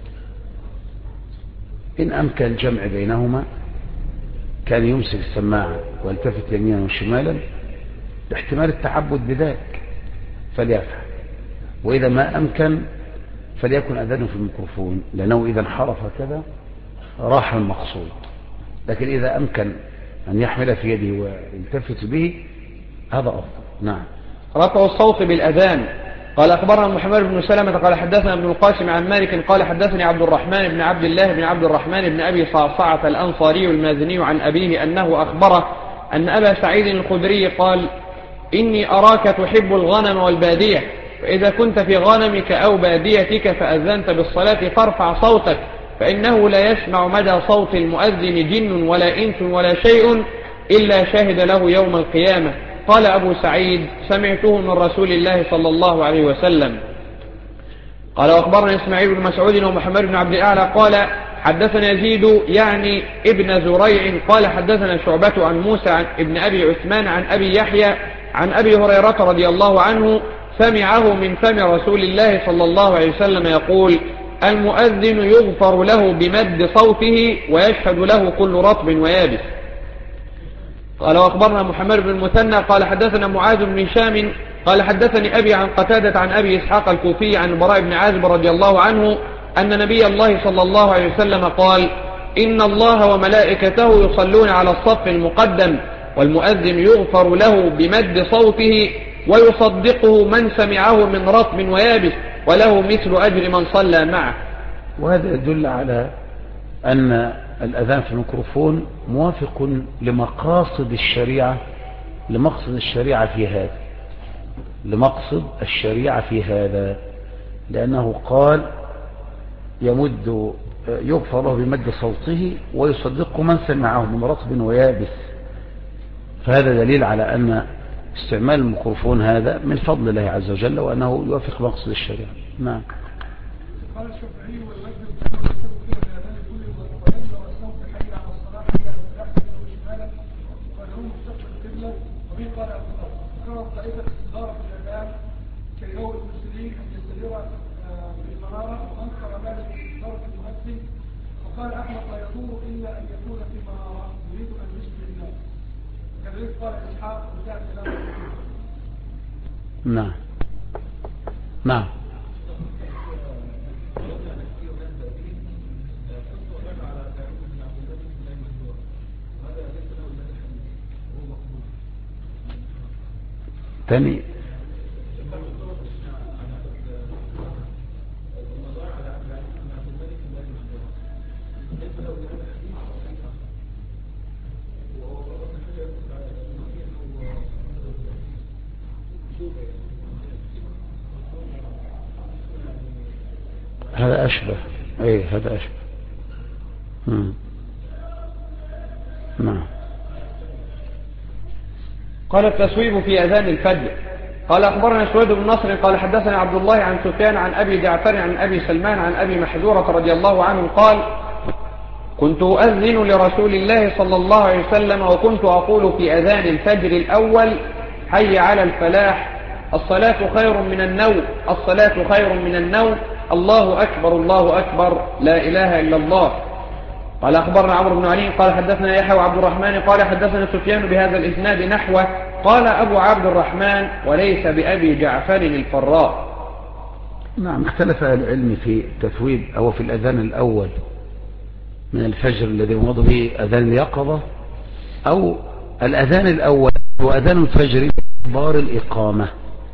إن أمكن الجمع بينهما كان يمسك السماعة ويلتفت يمينا وشمالا باحتمال التعبد بذلك فليفعل، وإذا ما أمكن فليكن أذانه في الميكروفون، لأنه إذا انحرف كذا راح المقصود. لكن إذا أمكن أن يحمل في يده ويلتفت به هذا أفضل. نعم. رفع الصوت بالأذان. قال أخبرنا محمد بن سلمة قال حدثنا ابن القاسم عن مالك قال حدثني عبد الرحمن بن عبد الله بن عبد الرحمن بن أبي صعصعة الأنصاري المازني عن أبيه أنه أخبره أن أبا سعيد الخدري قال إني أراك تحب الغنم والبادية، فإذا كنت في غنمك أو باديتك فأذنت بالصلاة فارفع صوتك، فإنه لا يسمع مدى صوت المؤذن جن ولا إنس ولا شيء إلا شهد له يوم القيامة. قال أبو سعيد سمعته من رسول الله صلى الله عليه وسلم. قال وأخبرنا إسماعيل بن مسعود ومحمد بن عبد الأعلى قال حدثنا يزيد يعني ابن زريع قال حدثنا شعبة عن موسى عن ابن أبي عثمان عن أبي يحيى عن أبي هريرة رضي الله عنه سمعه من فم رسول الله صلى الله عليه وسلم يقول المؤذن يغفر له بمد صوته ويشهد له كل رطب ويابس. قال وأخبرنا محمد بن المثنى قال حدثنا معاذ بن هشام قال حدثني أبي عن قتادة عن أبي إسحاق الكوفي عن البراء بن عازب رضي الله عنه أن نبي الله صلى الله عليه وسلم قال إن الله وملائكته يصلون على الصف المقدم، والمؤذن يغفر له بمد صوته ويصدقه من سمعه من رطب ويابس، وله مثل أجر من صلى معه. وهذا يدل على أن الأذان في الميكروفون موافق لمقاصد الشريعة، لمقصد الشريعة في هذا، لمقصد الشريعة في هذا، لأنه قال يغفر له بمد صوته ويصدقه من سمعه من رطب ويابس. فهذا دليل على أن استعمال الميكروفون هذا من فضل الله عز وجل، وأنه يوافق مقصد الشريعة. نعم. قال الشافعي والمسجد يكتب فيها بأذان كل ويمنع الصوت حي على الصلاة حي على الفلاح يمنع شمالا وله مستقبل القبلة. وبه قال أبو بكر كرهت طائفة استدارة في الأذان كيروا المسلمين أن يستدير بالمرارة، وأنكر ذلك استدارة المؤذن، وقال أحمد لا يضر إلا أن يكون في مرارة يريد أن يسلم الناس. كذلك قال إسحاق وجاء كلام. نعم. نعم. تاني هذا أشبه. أي هذا أشبه. نعم. قال التسويب في أذان الفجر. قال أخبرنا سويد بن نصر قال حدثنا عبد الله عن سفيان عن أبي جعفر عن أبي سلمان عن أبي محذورة رضي الله عنه قال كنت أؤذن لرسول الله صلى الله عليه وسلم وكنت أقول في أذان الفجر الأول حي على الفلاح، الصلاة خير من النوم، الصلاة خير من النوم، الله أكبر الله أكبر، لا إله إلا الله. قال أخبرنا عمرو بن علي قال حدثنا يحيى وعبد الرحمن قال حدثنا سفيان بهذا الإسناد نحوه. قال أبو عبد الرحمن وليس بأبي جعفر الفراء. نعم، اختلف أهل العلم في التثويب أو في الأذان الأول من الفجر الذي يمض به أذان اليقظة، أو الأذان الأول هو أذان الفجر بار الإقامة.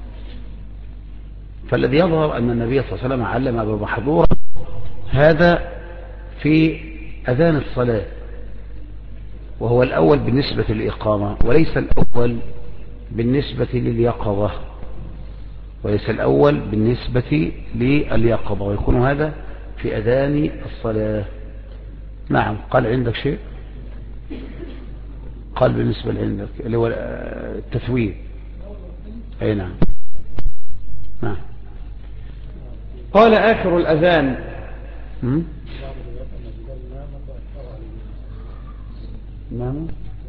فالذي يظهر أن النبي صلى الله عليه وسلم علم أبا محذورة هذا في أذان الصلاة، وهو الأول بالنسبة للإقامة وليس الأول بالنسبة لليقظة، وليس الأول بالنسبة لليقظة، ويكون هذا في أذان الصلاة. نعم. قال عندك شيء؟ قال بالنسبة لعندك اللي هو التثويب. أي نعم. نعم. قال آخر الأذان نعم.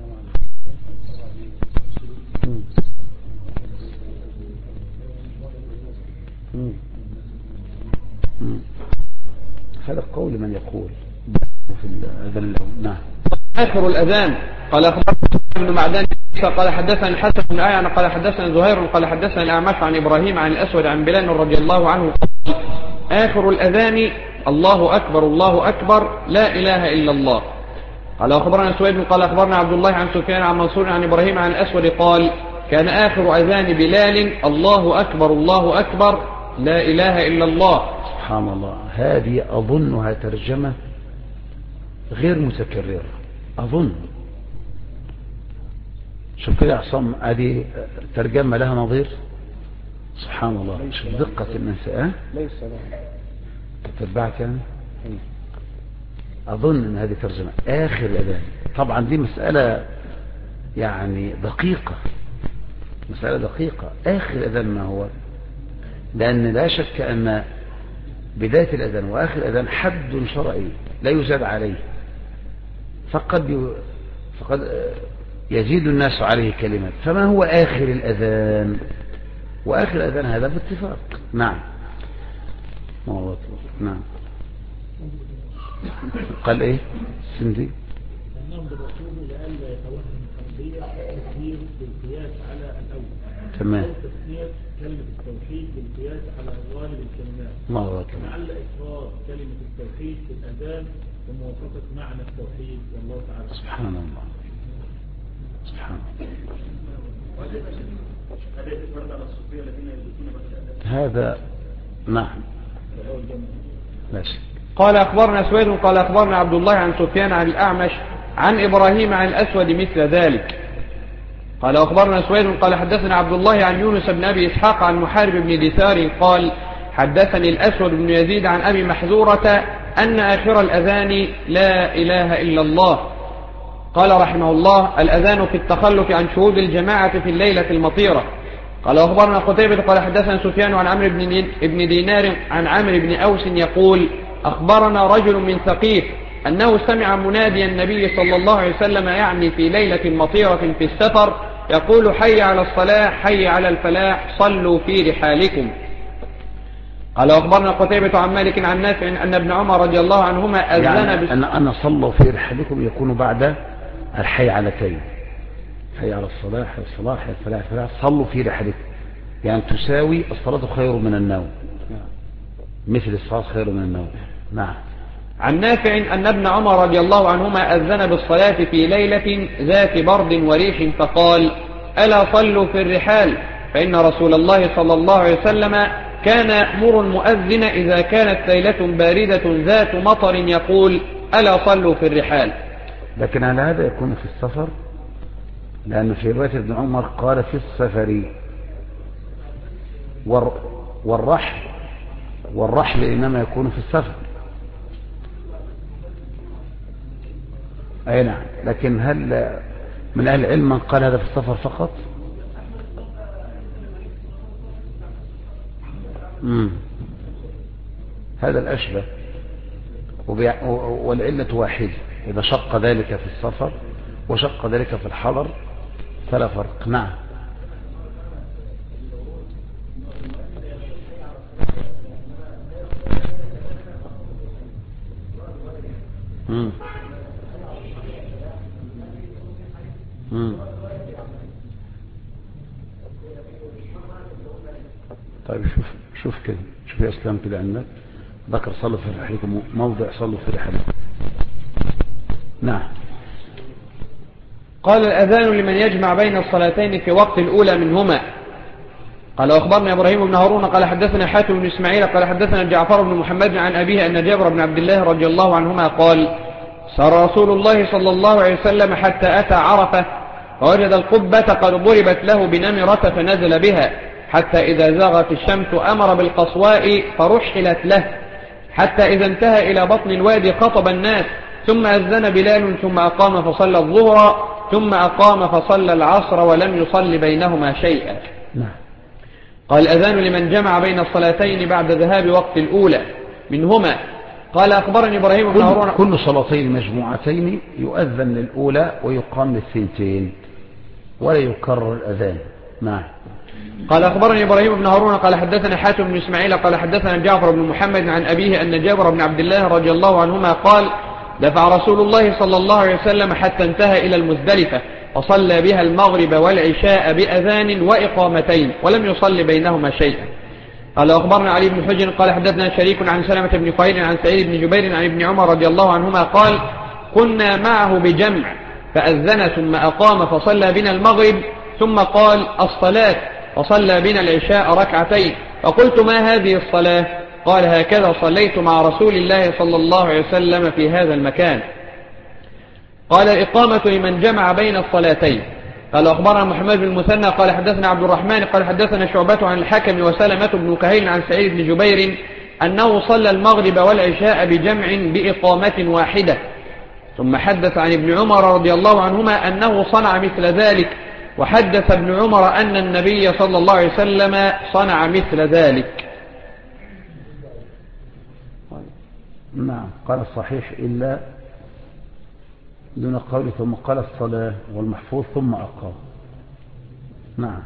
هذا قول من يقول في الأذان الأول. نعم. آخر الأذان. قال أخبرنا ابن معدان قال حدثنا الحسن بن أعين قال حدثنا زهير قال حدثنا الأعمش عن إبراهيم عن الأسود عن بلال رضي الله عنه قال آخر الأذان الله أكبر الله أكبر لا إله إلا الله. قال أخبرنا سويد قال أخبرنا عبد الله عن سفيان عن منصور عن إبراهيم عن الأسود قال كان آخر أذان بلال الله أكبر الله أكبر لا إله إلا الله. سبحان الله. هذه أظنها ترجمة غير متكررة، أظن. شوف كده عصام، هذه ترجمة لها نظير. سبحان الله. شوف دقة النساء. ليس لا تتبعك يعني. أظن أن هذه ترجمة آخر الأذان. طبعا دي مسألة يعني دقيقة، مسألة دقيقة. آخر الأذان ما هو؟ لأن لا شك أن بداية الأذان وآخر الأذان حد شرعي لا يزاد عليه، فقد يزيد الناس عليه كلمات. فما هو آخر الأذان؟ وآخر الأذان هذا باتفاق. نعم. نعم. قال ايه سندي؟ انهم بالرسول لئلا يتوهم التربيه التكبير بالقياس على الاول. تمام. او تسميه كلمه التوحيد بالقياس على غالب الكلمات. الله اكبر. لعل اكرار كلمه التوحيد في الاذان وموافقه معنى التوحيد والله تعالى. سبحان الله. سبحان الله. هذا نعم. لا شك. قال أخبرنا سويد قال أخبرنا عبد الله عن سفيان عن الأعمش عن إبراهيم عن الأسود مثل ذلك. قال أخبرنا سويد قال حدثنا عبد الله عن يونس بن أبي إسحاق عن محارب بن دثار قال حدثني الأسود بن يزيد عن أبي محذورة أن آخر الأذان لا إله إلا الله. قال رحمه الله الأذان في التخلف عن شهود الجماعة في الليلة المطيرة. قال أخبرنا قتيبة قال حدثنا سفيان عن عمرو بن دينار عن عمرو بن أوس يقول أخبرنا رجل من ثقيف أنه سمع منادي النبي صلى الله عليه وسلم يعني في ليلة مطيرة في السفر يقول حي على الصلاة حي على الفلاح صلوا في رحالكم. قال أخبرنا قتيبة عن مالك عن نافع أن ابن عمر رضي الله عنهما أذن يعني أن صلوا في رحالكم يكون بعد الحي علتين، حي على الصلاة حي الصلاة حي الفلاح الفلاح صلوا في رحالكم، يعني تساوي الصلاة خير من النوم، مثل الصلاة خير من النوم. نعم. عن نافع أن ابن عمر رضي الله عنهما أذن بالصلاة في ليلة ذات برد وريح فقال ألا صلوا في الرحال فإن رسول الله صلى الله عليه وسلم كان يأمر المؤذن إذا كانت ليلة باردة ذات مطر يقول ألا صلوا في الرحال. لكن على هذا يكون في السفر، لأن في رواية ابن عمر قال في السفر والرحل إنما يكون في السفر. أي نعم. لكن هل من أهل العلم من قال هذا في السفر فقط؟ هذا الأشبه، والعلة واحدة، إذا شق ذلك في السفر وشق ذلك في الحضر فلا فرق. نعم. طيب شوف كده، شوف يا اسلام كده عندك ذكر صلوا في رحلكم موضع صلوا في رحلكم. نعم. قال الأذان لمن يجمع بين الصلاتين في وقت الأولى منهما. قال أخبرنا إبراهيم بن هارون قال حدثنا حاتم بن إسماعيل قال حدثنا جعفر بن محمد عن أبيه أن جابر بن عبد الله رضي الله عنهما قال سار رسول الله صلى الله عليه وسلم حتى أتى عرفة فوجد القبة قد ضربت له بنمرة فنزل بها حتى إذا زاغت الشمس أمر بالقصواء فرحلت له حتى إذا انتهى إلى بطن الوادي خطب الناس ثم أذن بلال ثم أقام فصلى الظهر ثم أقام فصلى العصر ولم يصل بينهما شيئا. قال الأذان لمن جمع بين الصلاتين بعد ذهاب وقت الأولى منهما. قال أخبرني إبراهيم بن هارون كل صلاتين مجموعتين يؤذن للأولى ويقام للثنتين ولا يكرر الأذان. نعم. قال أخبرني إبراهيم بن هارون قال حدثنا حاتم بن إسماعيل قال حدثنا جعفر بن محمد عن أبيه أن جابر بن عبد الله رضي الله عنهما قال دفع رسول الله صلى الله عليه وسلم حتى انتهى إلى المزدلفة وصلى بها المغرب والعشاء بأذان وإقامتين ولم يصل بينهما شيئا. قال أخبرنا علي بن حجر قال حدثنا شريك عن سلمة بن قهير عن سعيد بن جبير عن ابن عمر رضي الله عنهما قال كنا معه بجمع فأذن ثم أقام فصلى بنا المغرب ثم قال الصلاة وصلى بنا العشاء ركعتين فقلت ما هذه الصلاة؟ قال هكذا صليت مع رسول الله صلى الله عليه وسلم في هذا المكان. قال الإقامة لمن جمع بين الصلاتين. قال أخبرنا محمد بن المثنى قال حدثنا عبد الرحمن قال حدثنا شعبة عن الحكم وسلمة بن كهيل عن سعيد بن جبير أنه صلى المغرب والعشاء بجمع بإقامة واحدة ثم حدث عن ابن عمر رضي الله عنهما أنه صنع مثل ذلك وحدث ابن عمر أن النبي صلى الله عليه وسلم صنع مثل ذلك. نعم. قال الصحيح إلا دون قول ثم قال الصلاة والمحفوظ ثم أقام. نعم.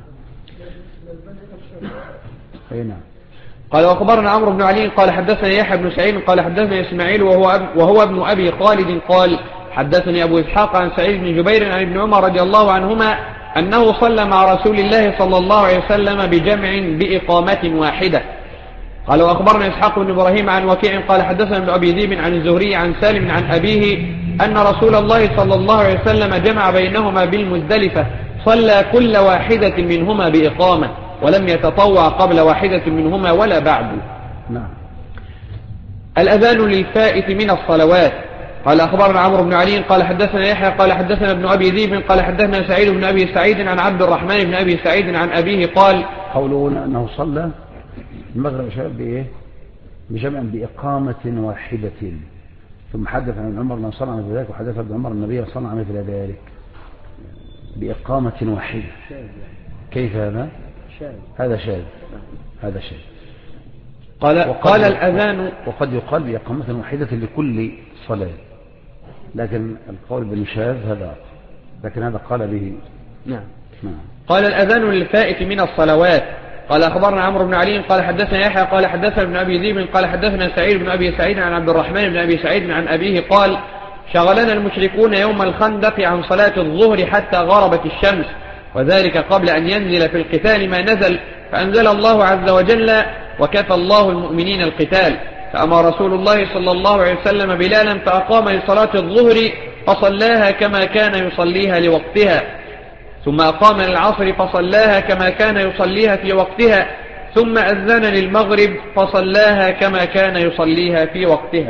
أي نعم. قال وأخبرنا عمرو بن علي قال حدثنا يحيى بن سعيد قال حدثنا إسماعيل وهو ابن أبي خالد قال حدثني أبو إسحاق عن سعيد بن جبير عن ابن عمر رضي الله عنهما أنه صلى مع رسول الله صلى الله عليه وسلم بجمع بإقامة واحدة. قال وأخبرنا إسحاق بن إبراهيم عن وكيع قال حدثنا ابن أبي ذئب عن الزهري عن سالم عن أبيه أن رسول الله صلى الله عليه وسلم جمع بينهما بالمزدلفة صلى كل واحدة منهما بإقامة ولم يتطوع قبل واحدة منهما ولا بعد. نعم. الأذان للفائت من الصلوات. قال أخبرنا عمرو بن علي قال حدثنا يحيى قال حدثنا ابن أبي ذئب قال حدثنا سعيد بن أبي سعيد عن عبد الرحمن بن أبي سعيد عن أبيه قال قولون أنه صلى المغرب شباب بإيه؟ بجمع بإقامة واحدة ثم حدث عن عمر أنه صنع مثل ذلك وحدث ابن عمر النبي صنع مثل ذلك بإقامة واحدة. كيف هذا؟ هذا شاذ. هذا شاذ. قال الأذان وقد يقال بإقامة واحدة لكل صلاة لكن القول بالشاذ هذا لكن هذا قال به. نعم. قال الأذان للفائت من الصلوات. قال أخبرنا عمرو بن علي قال حدثنا يحيى قال حدثنا ابن أبي ذئب قال حدثنا سعيد بن أبي سعيد عن عبد الرحمن بن أبي سعيد عن أبيه قال شغلنا المشركون يوم الخندق عن صلاة الظهر حتى غربت الشمس وذلك قبل أن ينزل في القتال ما نزل فأنزل الله عز وجل وكفى الله المؤمنين القتال فأمر رسول الله صلى الله عليه وسلم بلالا فأقام لصلاة الظهر فصلاها كما كان يصليها لوقتها ثم أقام للعصر فصلاها كما كان يصليها في وقتها ثم أذن للمغرب فصلاها كما كان يصليها في وقتها.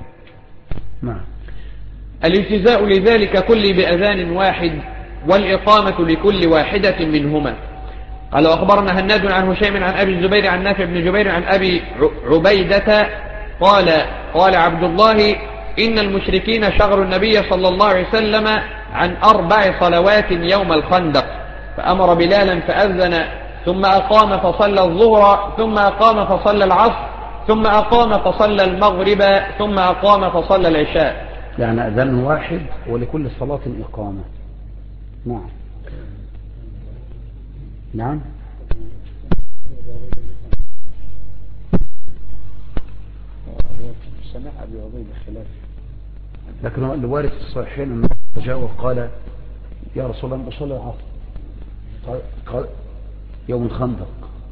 الالتزاء لذلك كل بأذان واحد والإقامة لكل واحدة منهما. قال وأخبرنا هناد عن هشيم عن أبي الزبير عن نافع بن جبير عن أبي عبيدة قال عبد الله إن المشركين شغلوا النبي صلى الله عليه وسلم عن 4 صلوات يوم الخندق فأمر بلالا فأذن ثم أقام فصلى الظهر ثم أقام فصلى العصر ثم أقام فصلى المغرب ثم أقام فصلى العشاء. يعني أذان واحد ولكل صلاة إقامة. نعم نعم. سمع أبي عبيد الخلاف، لكن الوارث في الصحيحين أنه جاء وقال يا رسول الله أصلي العصر، قال يوم الخندق،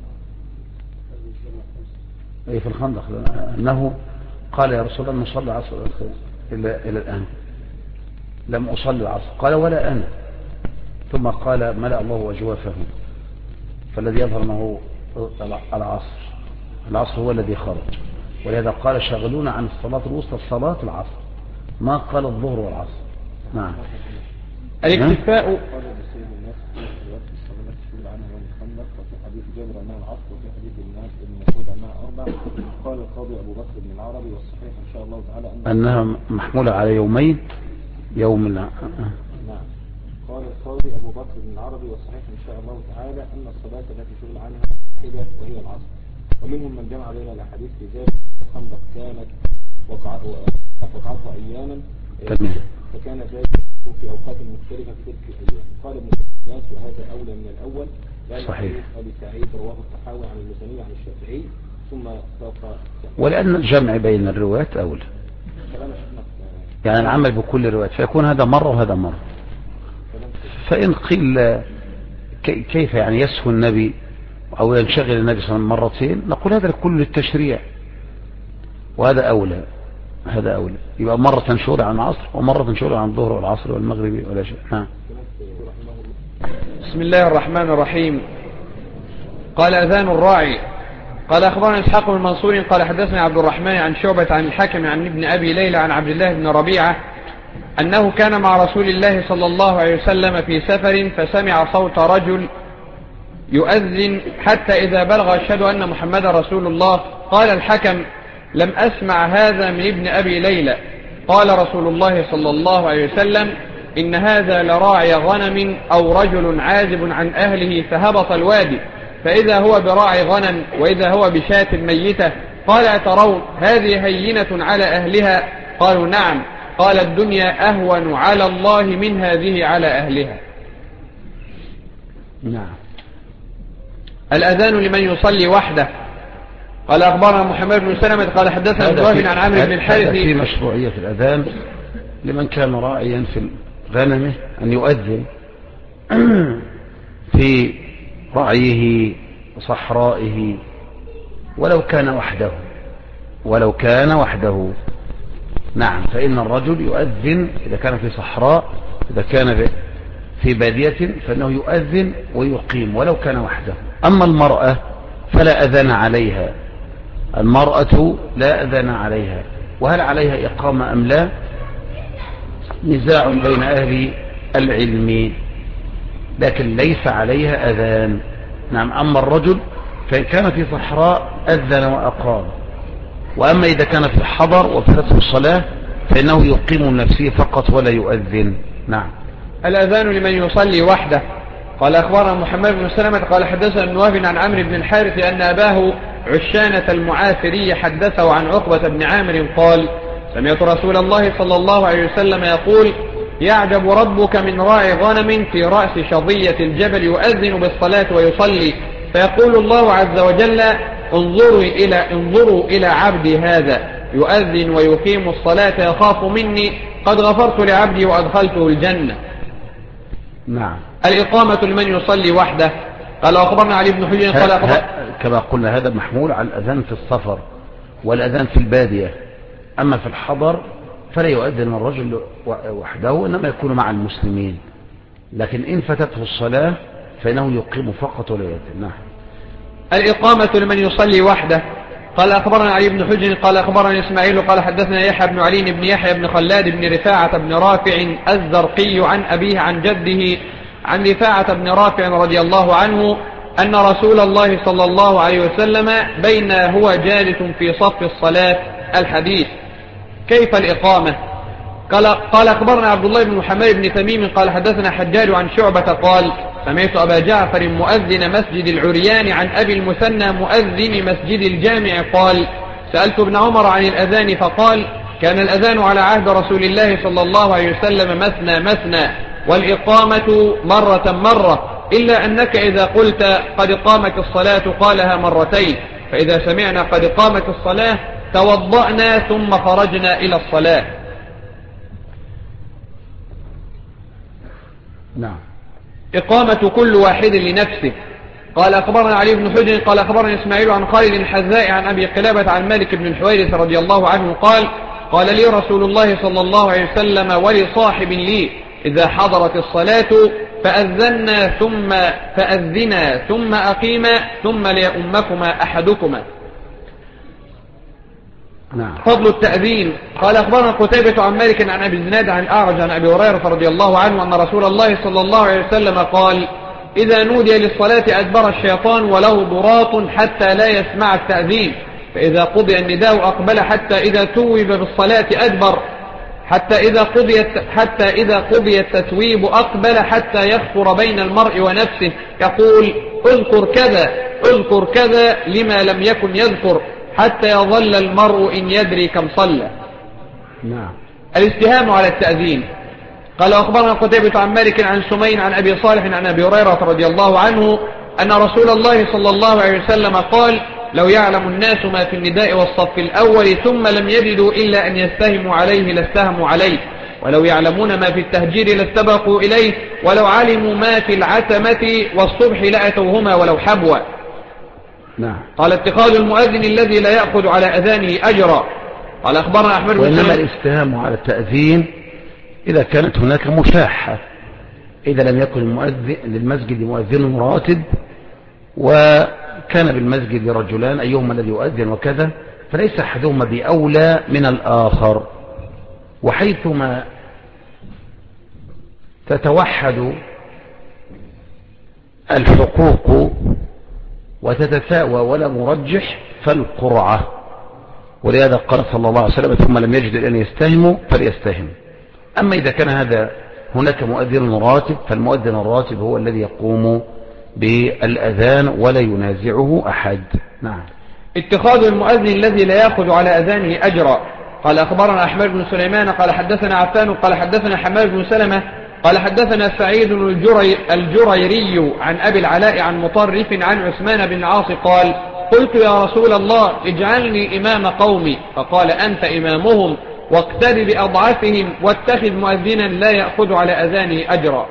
أي في الخندق، أنه قال يا رسول الله نصلي العصر إلى الآن لم أصلي العصر، قال ولا أنا، ثم قال ملأ الله وجوافه، فالذي يظهر أنه العصر هو الذي خرج، ولهذا قال شغلونا عن الصلاة الوسطى صلاة العصر، ما قال الظهر والعصر. نعم. الاكتفاء قال بسيد الناس في الوقت الصلاة التي تشغل عنها يوم الخندق، وفي حديث جابر أنها العصر، وفي حديث الناس ابن مسعود أنها 4. قال القاضي أبو بكر بن العربي والصحيح إن شاء الله تعالى أنها محمولة على يومين يوم نعم. قال القاضي أبو بكر بن العربي والصحيح إن شاء الله تعالى أن الصلاة التي شغل عنها واحدة وهي العصر، ومنهم من جمع بين الأحاديث في ذلك الخندق كانت وقعتها أياما، فكان ذلك في أوقات مختلفة في تلك الأيام. قال ابن الناس وهذا أولى من الأول، لأن صحيح. أبي سعيد رواه الطحاوي عن المزني عن الشافعي ثم ساق، ولأن الجمع بين الروايات أولى، يعني العمل بكل الروايات، فيكون هذا مرة وهذا مرة. فإن قيل كيف يعني يسهو النبي أو ينشغل النبي صلى الله عليه وسلم مرتين، نقول هذا كله للتشريع، وهذا أولى، هذا أولى، يبقى مرة شغل عن العصر ومرة شغل عن الظهر والعصر والمغرب ولا شيء. بسم الله الرحمن الرحيم. قال أذان الراعي. قال أخبرنا إسحاق بن منصور قال حدثنا عبد الرحمن عن شعبة عن الحكم عن ابن أبي ليلى عن عبد الله بن ربيعة أنه كان مع رسول الله صلى الله عليه وسلم في سفر، فسمع صوت رجل يؤذن حتى إذا بلغ أشهد أن محمد رسول الله. قال الحكم لم أسمع هذا من ابن أبي ليلى. قال رسول الله صلى الله عليه وسلم إن هذا لراعي غنم أو رجل عازب عن أهله فهبط الوادي، فإذا هو براعي غنم وإذا هو بشاة ميتة. قال أترون هذه هينة على أهلها؟ قالوا نعم. قال الدنيا أهون على الله من هذه على أهلها. نعم. الأذان لمن يصلي وحده. قال أخبرنا محمد بن سلمة قال حدثنا ابن وهب عن عمرو بن الحارث في مشروعية الأذان لمن كان راعيا في غنمه أن يؤذن في رعيه وصحرائه ولو كان وحده. نعم. فإن الرجل يؤذن إذا كان في صحراء، إذا كان في بادية فإنه يؤذن ويقيم ولو كان وحده. أما المرأة فلا أذان عليها، المرأة لا أذان عليها، وهل عليها إقامة أم لا نزاع بين أهل العلم، لكن ليس عليها أذان. نعم. أما الرجل فإن كان في صحراء أذن وأقام، وأما إذا كان في الحضر وفاتته الصلاة فإنه يقيم نفسه فقط ولا يؤذن. نعم. الأذان لمن يصلي وحده. قال أخبرنا محمد بن سلمة قال حدثنا ابن وهب عن عمرو بن الحارث أن أباه عشانة المعافري حدثه عن عقبة بن عامر قال سمعت رسول الله صلى الله عليه وسلم يقول يعجب ربك من راعي غنم في رأس شظية الجبل يؤذن بالصلاة ويصلي، فيقول الله عز وجل انظروا إلى عبدي هذا يؤذن ويقيم الصلاة يخاف مني قد غفرت لعبدي وأدخلته الجنة. نعم. الإقامة لمن يصلي وحده. قال أخبرنا علي بن حجر قال كما قلنا هذا محمول على الأذان في السفر والأذان في البادية. أما في الحضر فلا يؤذن الرجل وحده، إنما يكون مع المسلمين، لكن إن فتته الصلاة فإنه يقيم فقط ولا يؤذن. نعم. الإقامة لمن يصلي وحده. قال أخبرنا علي بن حجر قال أخبرنا إسماعيل قال حدثنا يحيى بن علي بن يحيى بن خلاد بن رفاعة بن رافع الزرقي عن أبيه عن جده عن رفاعة بن رافع رضي الله عنه أن رسول الله صلى الله عليه وسلم بين هو جالس في صف الصلاة. الحديث. كيف الإقامة؟ قال أخبرنا عبد الله بن محمد بن تميم قال حدثنا حجاج عن شعبة قال سمعت أبا جعفر مؤذن مسجد العريان عن أبي المثنى مؤذن مسجد الجامع قال سألت ابن عمر عن الأذان فقال كان الأذان على عهد رسول الله صلى الله عليه وسلم مثنى مثنى والإقامة مرة مرة، إلا أنك إذا قلت قد قامت الصلاة قالها مرتين، فإذا سمعنا قد قامت الصلاة توضأنا ثم خرجنا إلى الصلاة. نعم. إقامة كل واحد لنفسه. قال أخبرنا علي بن حجر قال أخبرنا إسماعيل عن خالد الحذاء عن أبي قلابة عن مالك بن الحويرث رضي الله عنه قال لي رسول الله صلى الله عليه وسلم ولصاحب لي إذا حضرت الصلاة فأذنا ثم أقيما ثم ليؤمكما أحدكما. نعم. فضل التأذين. قال أخبرنا قتيبة عن مالك عن أبي الزناد عن أعرج عن أبي هريرة رضي الله عنه أن رسول الله صلى الله عليه وسلم قال إذا نودي للصلاة أدبر الشيطان وله ضراط حتى لا يسمع التأذين، فإذا قضي النداء أقبل حتى إذا توب بالصلاة أدبر، حتى إذا قضي التتويب أقبل حتى يخطر بين المرء ونفسه يقول اذكر كذا لما لم يكن يذكر حتى يظل المرء إن يدري كم صلى. نعم. الاستهام على التأذين. قال أخبرنا قتيبة عن مالك عن سمين عن أبي صالح عن أبي هريرة رضي الله عنه أن رسول الله صلى الله عليه وسلم قال لو يعلم الناس ما في النداء والصف الأول ثم لم يجدوا إلا أن يستهموا عليه لاستهموا عليه، ولو يعلمون ما في التهجير لاستبقوا إليه، ولو علموا ما في العتمة والصبح لأتوهما ولو حبوا. نعم. قال اتخاذ المؤذن الذي لا يأخذ على أذانه أجرا. قال أخبرنا أحمد بن وإنما الاستهام على التأذين إذا كانت هناك مشاحة، إذا لم يكن للمسجد مؤذن راتب وكان بالمسجد رجلان أيهما الذي يؤذن وكذا، فليس أحدهما بأولى من الآخر. وحيثما تتوحد الحقوق وتتساوى ولا مرجح فالقرعة، ولهذا قال صلى الله عليه وسلم ثم لم يجد أن يستهموا فليستهم. أما إذا كان هذا هناك مؤذن راتب فالمؤذن الراتب هو الذي يقوم بالأذان ولا ينازعه أحد. نعم. اتخاذ المؤذن الذي لا يأخذ على أذانه أجرا. قال أخبرنا أحمد بن سليمان قال حدثنا عفان قال حدثنا حماد بن سلمة قال حدثنا سعيد الجريري عن أبي العلاء عن مطرف عن عثمان بن عاص قال قلت يا رسول الله اجعلني إمام قومي، فقال أنت إمامهم واقتد بأضعفهم واتخذ مؤذنا لا يأخذ على أذانه أجرا.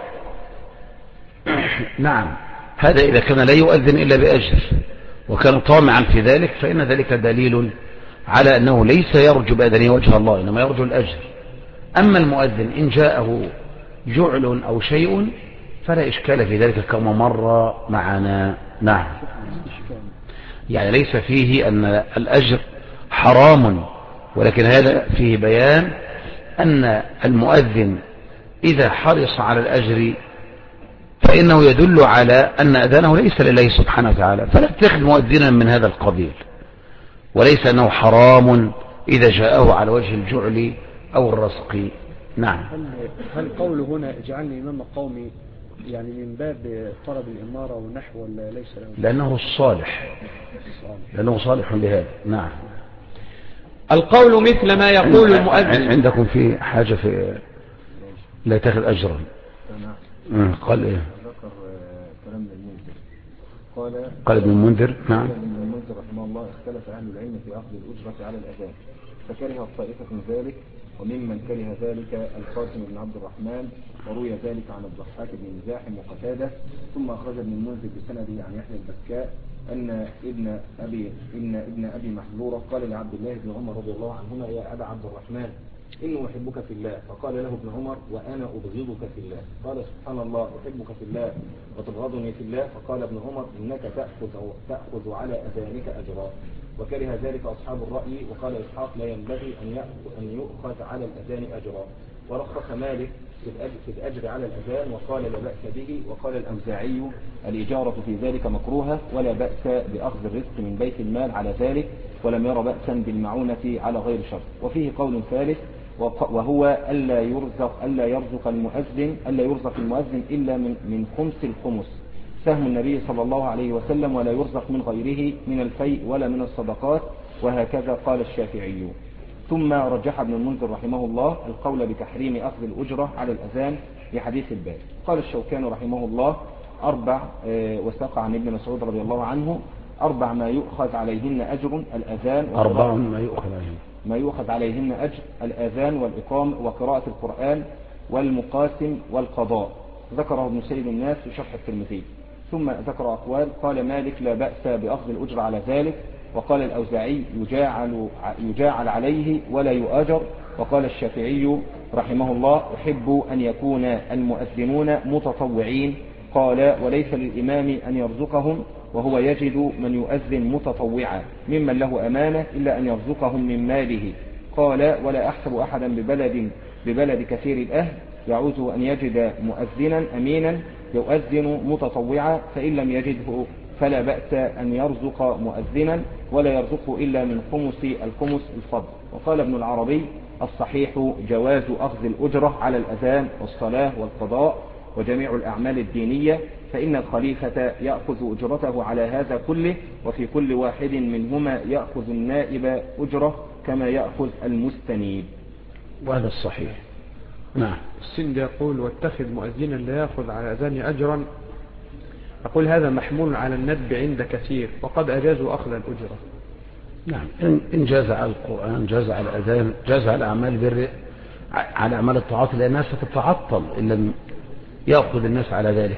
نعم. هذا إذا كان لا يؤذن إلا بأجر وكان طامعا في ذلك فإن ذلك دليل على أنه ليس يرجو بأذنه وجه الله إنما يرجو الأجر. أما المؤذن إن جاءه جعل أو شيء فلا إشكال في ذلك كما مر معنا. نعم. يعني ليس فيه أن الأجر حرام، ولكن هذا فيه بيان أن المؤذن إذا حرص على الأجر فإنه يدل على أن أذانه ليس لله سبحانه وتعالى، فلا تتخذ مؤذنا من هذا القبيل، وليس أنه حرام إذا جاءه على وجه الجعل أو الرزق. نعم. هل قوله هنا اجعلني إمام قومي يعني من باب طلب الإمارة والنحو ولا ليس له؟ لأنه الصالح، لأنه صالح لهذا. نعم. القول مثل ما يقول المؤذن. عندكم في حاجة في لا تأخذ أجرا. قال إيه؟ ذكر كلام المنذر قال ابن المنذر. نعم. ابن المنذر رحمه الله اختلف أهل العلم في أخذ الأجرة على الأذان، فكره الطائفة من ذلك، وممن كره ذلك القاسم بن عبد الرحمن، وروي ذلك عن الضحاك بن مزاحم وقتادة. ثم أخرج ابن المنذر بسنده عن يحيى البكاء أن ابن أبي محذورة قال لعبد الله بن عمر رضي الله عنهما يا أبا عبد الرحمن إني أحبك في الله، فقال له ابن عمر وأنا أبغضك في الله. قال سبحان الله أحبك في الله وتبغضني في الله، فقال ابن عمر إنك تأخذ على أذانك أجرا. وكره ذلك أصحاب الرأي، وقال إسحاق لا ينبغي أن يؤخذ على الأذان أجرا. ورخص مالك في الأجر على الأذان وقال لا بأس به. وقال الأوزاعي الإجارة في ذلك مكروهة ولا بأس بأخذ الرزق من بيت المال على ذلك، ولم ير بأسا بالمعونة على غير شرط. وفيه قول ثالث وهو ألا يرزق المؤذن إلا من خمس الخمس سهم النبي صلى الله عليه وسلم، ولا يرزق من غيره من الفيء ولا من الصدقات، وهكذا قال الشافعي. ثم رجح ابن المنذر رحمه الله القول بتحريم أخذ الأجرة على الأذان لحديث الباب. قال الشوكاني رحمه الله أربع، وساق عن ابن مسعود رضي الله عنه أربع ما يؤخذ عليهن أجر الأذان، أربع ما يؤخذ عليهن أجر الأذان والإقامة وقراءة القرآن والمقاسم والقضاء. ذكره ابن سيد الناس في شرح الترمذي. ثم ذكر أقوال، قال مالك لا بأس بأخذ الأجر على ذلك، وقال الأوزاعي يجاعل عليه ولا يؤجر، وقال الشافعي رحمه الله أحب أن يكون المؤذنون متطوعين، قال وليس للإمام أن يرزقهم وهو يجد من يؤذن متطوعا ممن له أمانة إلا أن يرزقهم من ماله، قال ولا أحسب أحدا ببلد كثير الأهل يعوز أن يجد مؤذنا أمينا يؤذن متطوعا، فإن لم يجده فلا بأس أن يرزق مؤذنا ولا يرزقه إلا من الخمس الفضل. وقال ابن العربي الصحيح جواز أخذ الأجرة على الأذان والصلاة والقضاء وجميع الأعمال الدينية، فإن الخليفة يأخذ أجرته على هذا كله، وفي كل واحد منهما يأخذ النائب أجرة كما يأخذ المستنيب. وهذا الصحيح. نعم. السند يقول واتخذ مؤذنا لا يأخذ على أذان أجرا، أقول هذا محمول على الندب عند كثير، وقد أجازوا أخذ الأجرة. نعم، إن جاز على القرآن جاز على الأذان جاز على أعمال البر، على أعمال الطاعات لأنها ستتعطل إن لم يأخذ الناس على ذلك،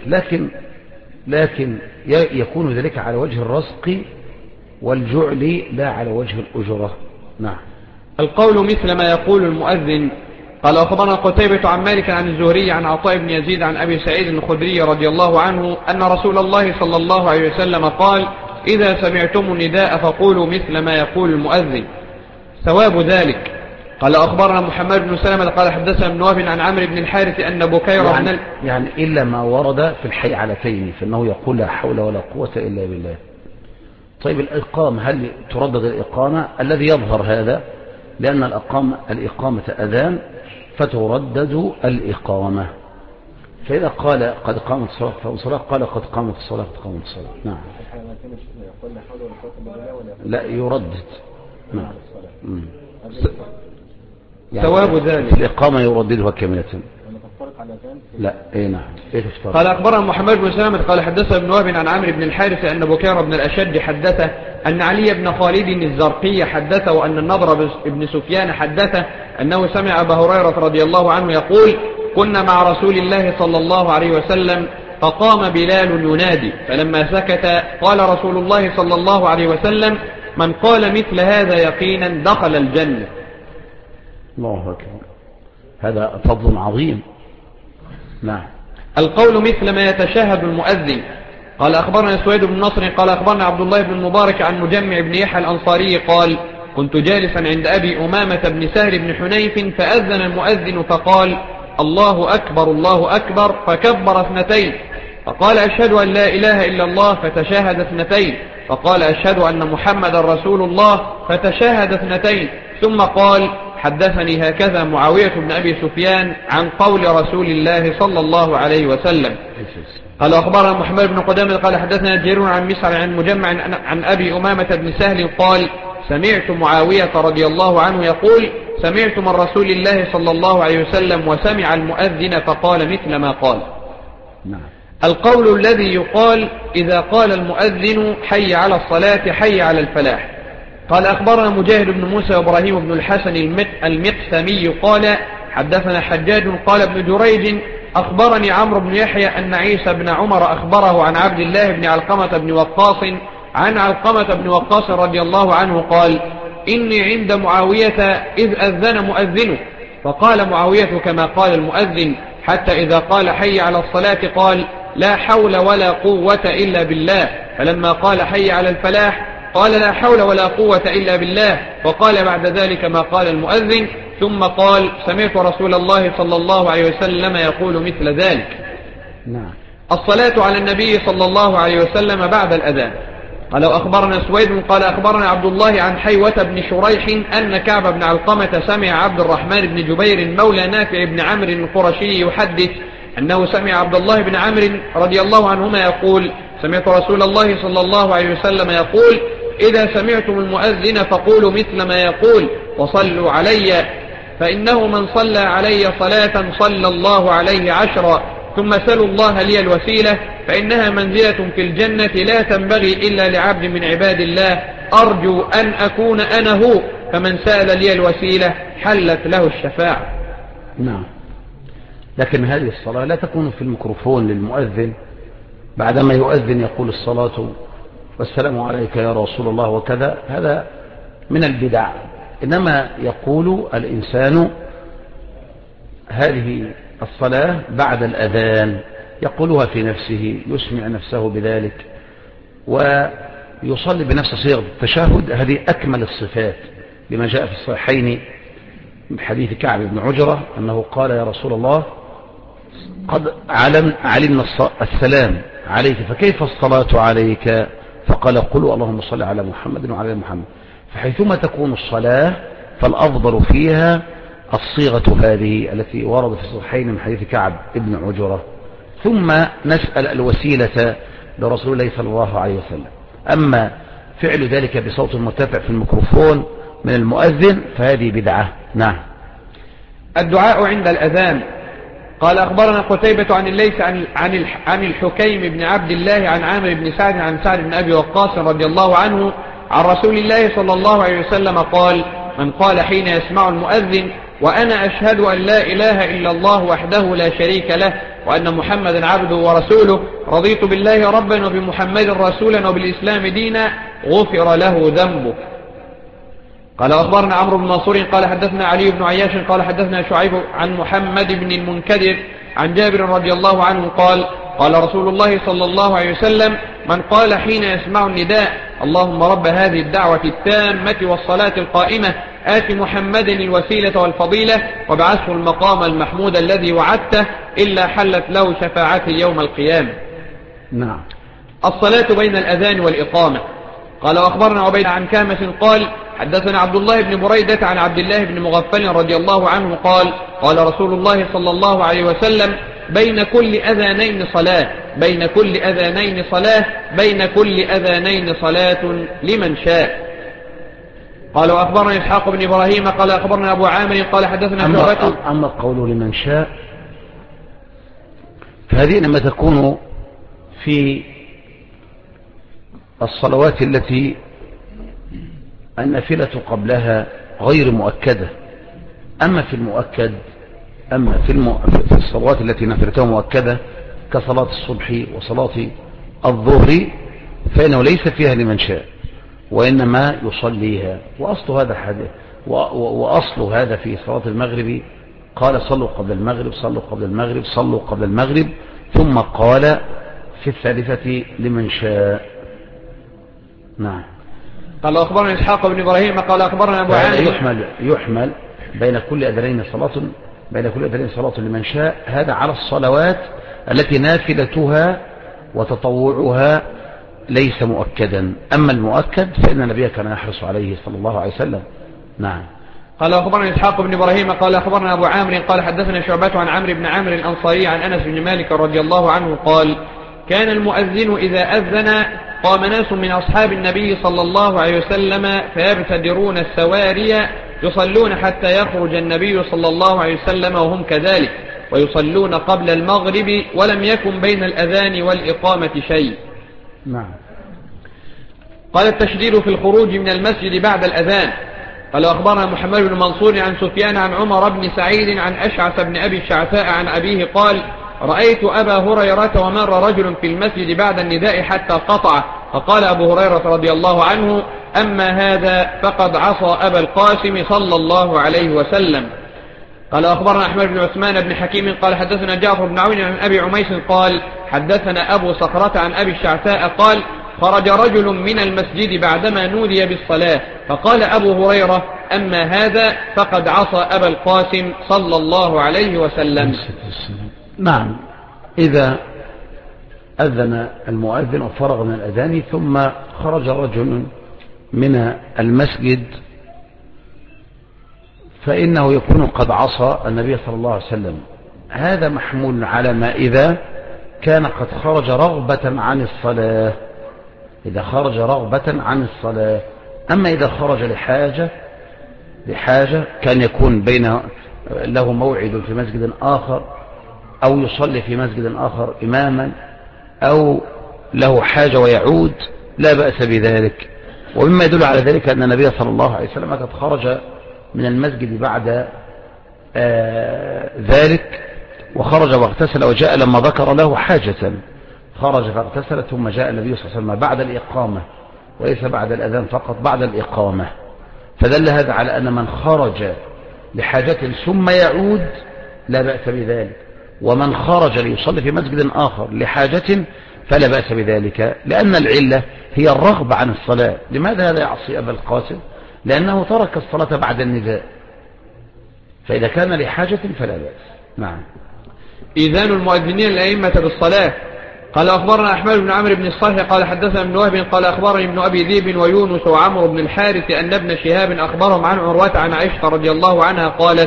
لكن يكون ذلك على وجه الرزق والجعل لا على وجه الأجرة. نعم. القول مثل ما يقول المؤذن. قال أخبرنا قتيبة عن مالك عن الزهري عن عطاء بن يزيد عن أبي سعيد الخدري رضي الله عنه أن رسول الله صلى الله عليه وسلم قال إذا سمعتم النداء فقولوا مثل ما يقول المؤذن. ثواب ذلك. قال أخبرنا محمد بن سلمة قال حدثنا ابن وهب عن عمرو بن الحارث أن بكير يعني إلا ما ورد في الحي علتين فإنه يقول لا حول ولا قوة إلا بالله. طيب الإقامة، هل تردد الإقامة؟ الذي يظهر هذا لأن الإقامة أذان فتردد الإقامة، فإذا قال قد قامت الصلاة فهو صلاة، قال قد قامت الصلاة قد قامت الصلاة. نعم. لا يردد. نعم. يعني ثواب ذلك الإقامة يرددها كاملة. لا اي نعم. قال أخبرنا محمد بن سلمة قال حدثنا ابن وهب عن عمرو بن الحارث أن بكير بن الأشج حدثه أن علي بن خالد الزرقي حدثه وأن النضر بن سفيان حدثه أنه سمع أبا هريرة رضي الله عنه يقول كنا مع رسول الله صلى الله عليه وسلم فقام بلال ينادي، فلما سكت قال رسول الله صلى الله عليه وسلم من قال مثل هذا يقينا دخل الجنة. الله أكبر، هذا فضل عظيم. نعم. القول مثل ما يتشهد المؤذن. قال أخبرنا سويد بن نصر قال أخبرنا عبد الله بن المبارك عن مجمع بن يحيى الأنصاري قال كنت جالسا عند أبي أمامة بن سهل بن حنيف فأذن المؤذن فقال الله أكبر الله أكبر، فكبر اثنتين فقال أشهد أن لا إله إلا الله فتشاهد اثنتين، فقال أشهد أن محمد رسول الله فتشاهد اثنتين، ثم قال حدثني هكذا معاوية بن أبي سفيان عن قول رسول الله صلى الله عليه وسلم. قال أخبرنا محمد بن قدامة قال حدثنا جرير عن مسعر عن مجمع عن أبي أمامة بن سهل قال سمعت معاوية رضي الله عنه يقول سمعت من رسول الله صلى الله عليه وسلم وسمع المؤذن فقال مثل ما قال. نعم. القول الذي يقال إذا قال المؤذن حي على الصلاة حي على الفلاح. قال أخبرنا مجاهد بن موسى وإبراهيم بن الحسن المقسمي قال حدثنا حجاج قال ابن جريج أخبرني عمرو بن يحيى أن عيسى بن عمر أخبره عن عبد الله بن علقمة بن وقاص عن علقمة بن وقاص رضي الله عنه قال إني عند معاوية إذ أذن مؤذنه، فقال معاوية كما قال المؤذن حتى إذا قال حي على الصلاة قال لا حول ولا قوة إلا بالله، فلما قال حي على الفلاح قال لا حول ولا قوة إلا بالله، وقال بعد ذلك ما قال المؤذن، ثم قال سمعت رسول الله صلى الله عليه وسلم يقول مثل ذلك. نعم. الصلاة على النبي صلى الله عليه وسلم بعد الأذان. قال وأخبرنا سويد قال أخبرنا عبد الله عن حيوة بن شريح أن كعب بن علقمة سمع عبد الرحمن بن جبير مولى نافع بن عمرو القرشي يحدث أنه سمع عبد الله بن عمرو رضي الله عنهما يقول سمعت رسول الله صلى الله عليه وسلم يقول إذا سمعتم المؤذن فقولوا مثل ما يقول وصلوا علي فإنه من صلى علي صلاة صلى الله عليه 10 ثم سلوا الله لي الوسيلة فإنها منزلة في الجنة لا تنبغي إلا لعبد من عباد الله أرجو أن أكون أنا هو فمن سأل لي الوسيلة حلت له الشفاعة. نعم. لكن هذه الصلاة لا تكون في الميكروفون للمؤذن بعدما يؤذن يقول الصلاة والسلام عليك يا رسول الله وكذا، هذا من البدع. إنما يقول الإنسان هذه الصلاة بعد الأذان يقولها في نفسه، يسمع نفسه بذلك ويصلي بنفس صيغة التشهد. هذه أكمل الصفات لما جاء في الصحيحين من حديث كعب بن عجرة أنه قال يا رسول الله قد علمنا السلام عليك فكيف الصلاة عليك؟ فقال قلوا اللهم صل على محمد وعلى محمد. فحيثما تكون الصلاة فالأفضل فيها الصيغة هذه التي وردت في الصحيحين من حديث كعب بن عجرة، ثم نسأل الوسيلة لرسول الله صلى الله عليه وسلم. أما فعل ذلك بصوت مرتفع في الميكروفون من المؤذن فهذه بدعة. نعم. الدعاء عند الأذان. قال أخبرنا قتيبة عن الليث عن الحكيم بن عبد الله عن عامر بن سعد عن سعد بن أبي وقاص رضي الله عنه عن رسول الله صلى الله عليه وسلم قال من قال حين يسمع المؤذن وأنا أشهد أن لا إله إلا الله وحده لا شريك له وأن محمدا عبده ورسوله رضيت بالله ربا وبمحمد رسولا وبالإسلام دينا غفر له ذنبه. قال أخبرنا عمرو بن منصور قال حدثنا علي بن عياش قال حدثنا شعيب عن محمد بن المنكدر عن جابر رضي الله عنه قال قال رسول الله صلى الله عليه وسلم من قال حين يسمع النداء اللهم رب هذه الدعوة التامة والصلاة القائمة آت محمدا الوسيلة والفضيلة وابعثه المقام المحمود الذي وعدته إلا حلت له شفاعتي يوم القيامة. نعم. الصلاة بين الأذان والإقامة. قال وأخبرنا عبيد عن كامس قال حدثنا عبد الله بن بريدة عن عبد الله بن مغفل رضي الله عنه قال قال رسول الله صلى الله عليه وسلم بين كل أذانين صلاة بين كل أذانين صلاة بين كل أذانين صلاة لمن شاء. قال وأخبرنا إسحاق بن إبراهيم قال أخبرنا أبو عامر قال حدثنا شعبة. أما القول لمن شاء فهذه لما تكون في الصلوات التي النافلة قبلها غير مؤكدة. أما في المؤكد في الصلوات التي نافلتها مؤكدة كصلاة الصبح وصلاة الظهر فإنه ليس فيها لمن شاء وإنما يصليها. وأصل هذا حديث وأصل هذا في صلاة المغرب قال صلوا قبل المغرب صلوا قبل المغرب صلوا قبل المغرب ثم قال في الثالثة لمن شاء. نعم. قال أخبرنا إسحاق بن إبراهيم قال أخبرنا أبو عامر يحمل بين كل أذانين صلاة لمن شاء. هذا على الصلوات التي نافلتها وتطوعها ليس مؤكدا. أما المؤكد فإن النبي كان يحرص عليه صلى الله عليه وسلم. نعم. قال أخبرنا إسحاق بن إبراهيم قال أخبرنا أبو عامر قال حدثنا شعبة عن عمرو بن عامر الأنصاري عن أنس بن مالك رضي الله عنه قال كان المؤذن إذا أذن قام ناس من أصحاب النبي صلى الله عليه وسلم فيبتدرون السواري يصلون حتى يخرج النبي صلى الله عليه وسلم وهم كذلك ويصلون قبل المغرب ولم يكن بين الأذان والإقامة شيء. نعم. قال التشديد في الخروج من المسجد بعد الأذان. قال أخبرنا محمد بن منصور عن سفيان عن عمر بن سعيد عن أشعث بن أبي الشعثاء عن أبيه قال رأيت أبا هريرة ومر رجل في المسجد بعد النداء حتى قطع فقال أبو هريرة رضي الله عنه أما هذا فقد عصى أبا القاسم صلى الله عليه وسلم. قال أخبرنا أحمد بن عثمان بن حكيم قال حدثنا جعفر بن عون عن أبي عميس قال حدثنا أبو صخرة عن أبي الشعثاء قال خرج رجل من المسجد بعدما نودي بالصلاة فقال أبو هريرة أما هذا فقد عصى أبا القاسم صلى الله عليه وسلم. نعم. إذا أذن المؤذن وفرغ من الأذان ثم خرج رجل من المسجد فإنه يكون قد عصى النبي صلى الله عليه وسلم. هذا محمول على ما إذا كان قد خرج رغبة عن الصلاة، إذا خرج رغبة عن الصلاة. أما إذا خرج لحاجة كان يكون بين له موعد في مسجد آخر أو يصلي في مسجد آخر إماما أو له حاجة ويعود، لا بأس بذلك. ومما يدل على ذلك أن النبي صلى الله عليه وسلم قد خرج من المسجد بعد ذلك وخرج واغتسل وجاء لما ذكر له حاجة، خرج فاغتسل ثم جاء النبي صلى الله عليه وسلم بعد الإقامة وليس بعد الأذان فقط، بعد الإقامة. فدل هذا على أن من خرج لحاجة ثم يعود لا بأس بذلك، ومن خرج ليصلي في مسجد آخر لحاجة فلا بأس بذلك، لأن العلة هي الرغبة عن الصلاة. لماذا هذا يعصي أبا القاسم؟ لأنه ترك الصلاة بعد النداء، فإذا كان لحاجة فلا بأس. نعم. إذان المؤذنين الأئمة بالصلاة. قال أخبرنا أحمد بن عمرو بن الصالح قال حدثنا ابن وهب قال أخبرني ابن أبي ذئب ويونس وعمرو بن الحارث أن ابن شهاب أخبرهم عن عروة عن عائشة رضي الله عنها قالت: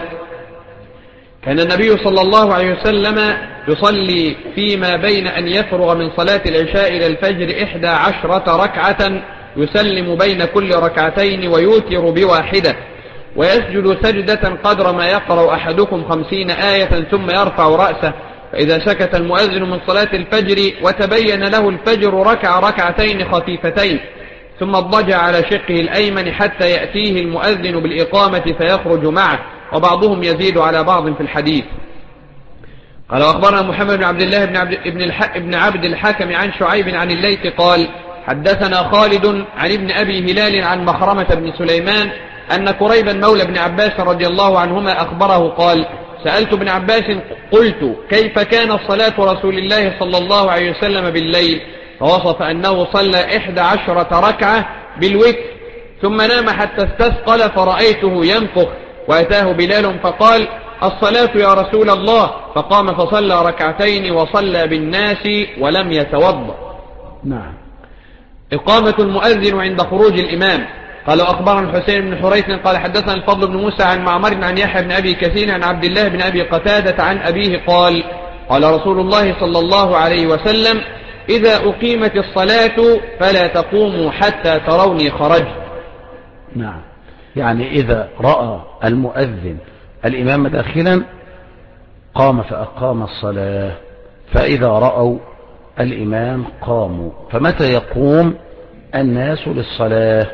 كان النبي صلى الله عليه وسلم يصلي فيما بين أن يفرغ من صلاة العشاء إلى الفجر 11 ركعة، يسلم بين كل ركعتين ويوتر بواحدة، ويسجد سجدة قدر ما يقرأ أحدكم 50 آية ثم يرفع رأسه، فإذا سكت المؤذن من صلاة الفجر وتبين له الفجر ركع ركعتين خفيفتين ثم اضطجع على شقه الأيمن حتى يأتيه المؤذن بالإقامة فيخرج معه، وبعضهم يزيد على بعض في الحديث. قال أخبرنا محمد بن عبد الله بن عبد الحكم عن شعيب عن الليث قال حدثنا خالد عن ابن أبي هلال عن مخرمة بن سليمان أن كريبا مولى بن عباس رضي الله عنهما أخبره قال: سألت ابن عباس قلت: كيف كان صلاة رسول الله صلى الله عليه وسلم بالليل؟ فوصف أنه صلى 11 ركعة بالوتر ثم نام حتى استثقل فرأيته ينفخ، وأتاه بلال فقال: الصلاة يا رسول الله، فقام فصلى ركعتين وصلى بالناس ولم يتوضأ. نعم. إقامة المؤذن عند خروج الإمام. قال أخبرنا الحسين بن حريث قال حدثنا الفضل بن موسى عن معمر عن يحيى بن أبي كثير عن عبد الله بن أبي قتادة عن أبيه قال: قال رسول الله صلى الله عليه وسلم: إذا أقيمت الصلاة فلا تقوموا حتى تروني خرجت. نعم، يعني إذا رأى المؤذن الإمام داخلا قام فأقام الصلاة، فإذا رأوا الإمام قاموا. فمتى يقوم الناس للصلاة؟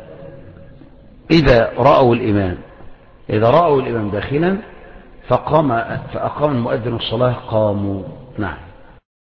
إذا رأوا الإمام داخلا فأقام المؤذن الصلاة قاموا. نعم.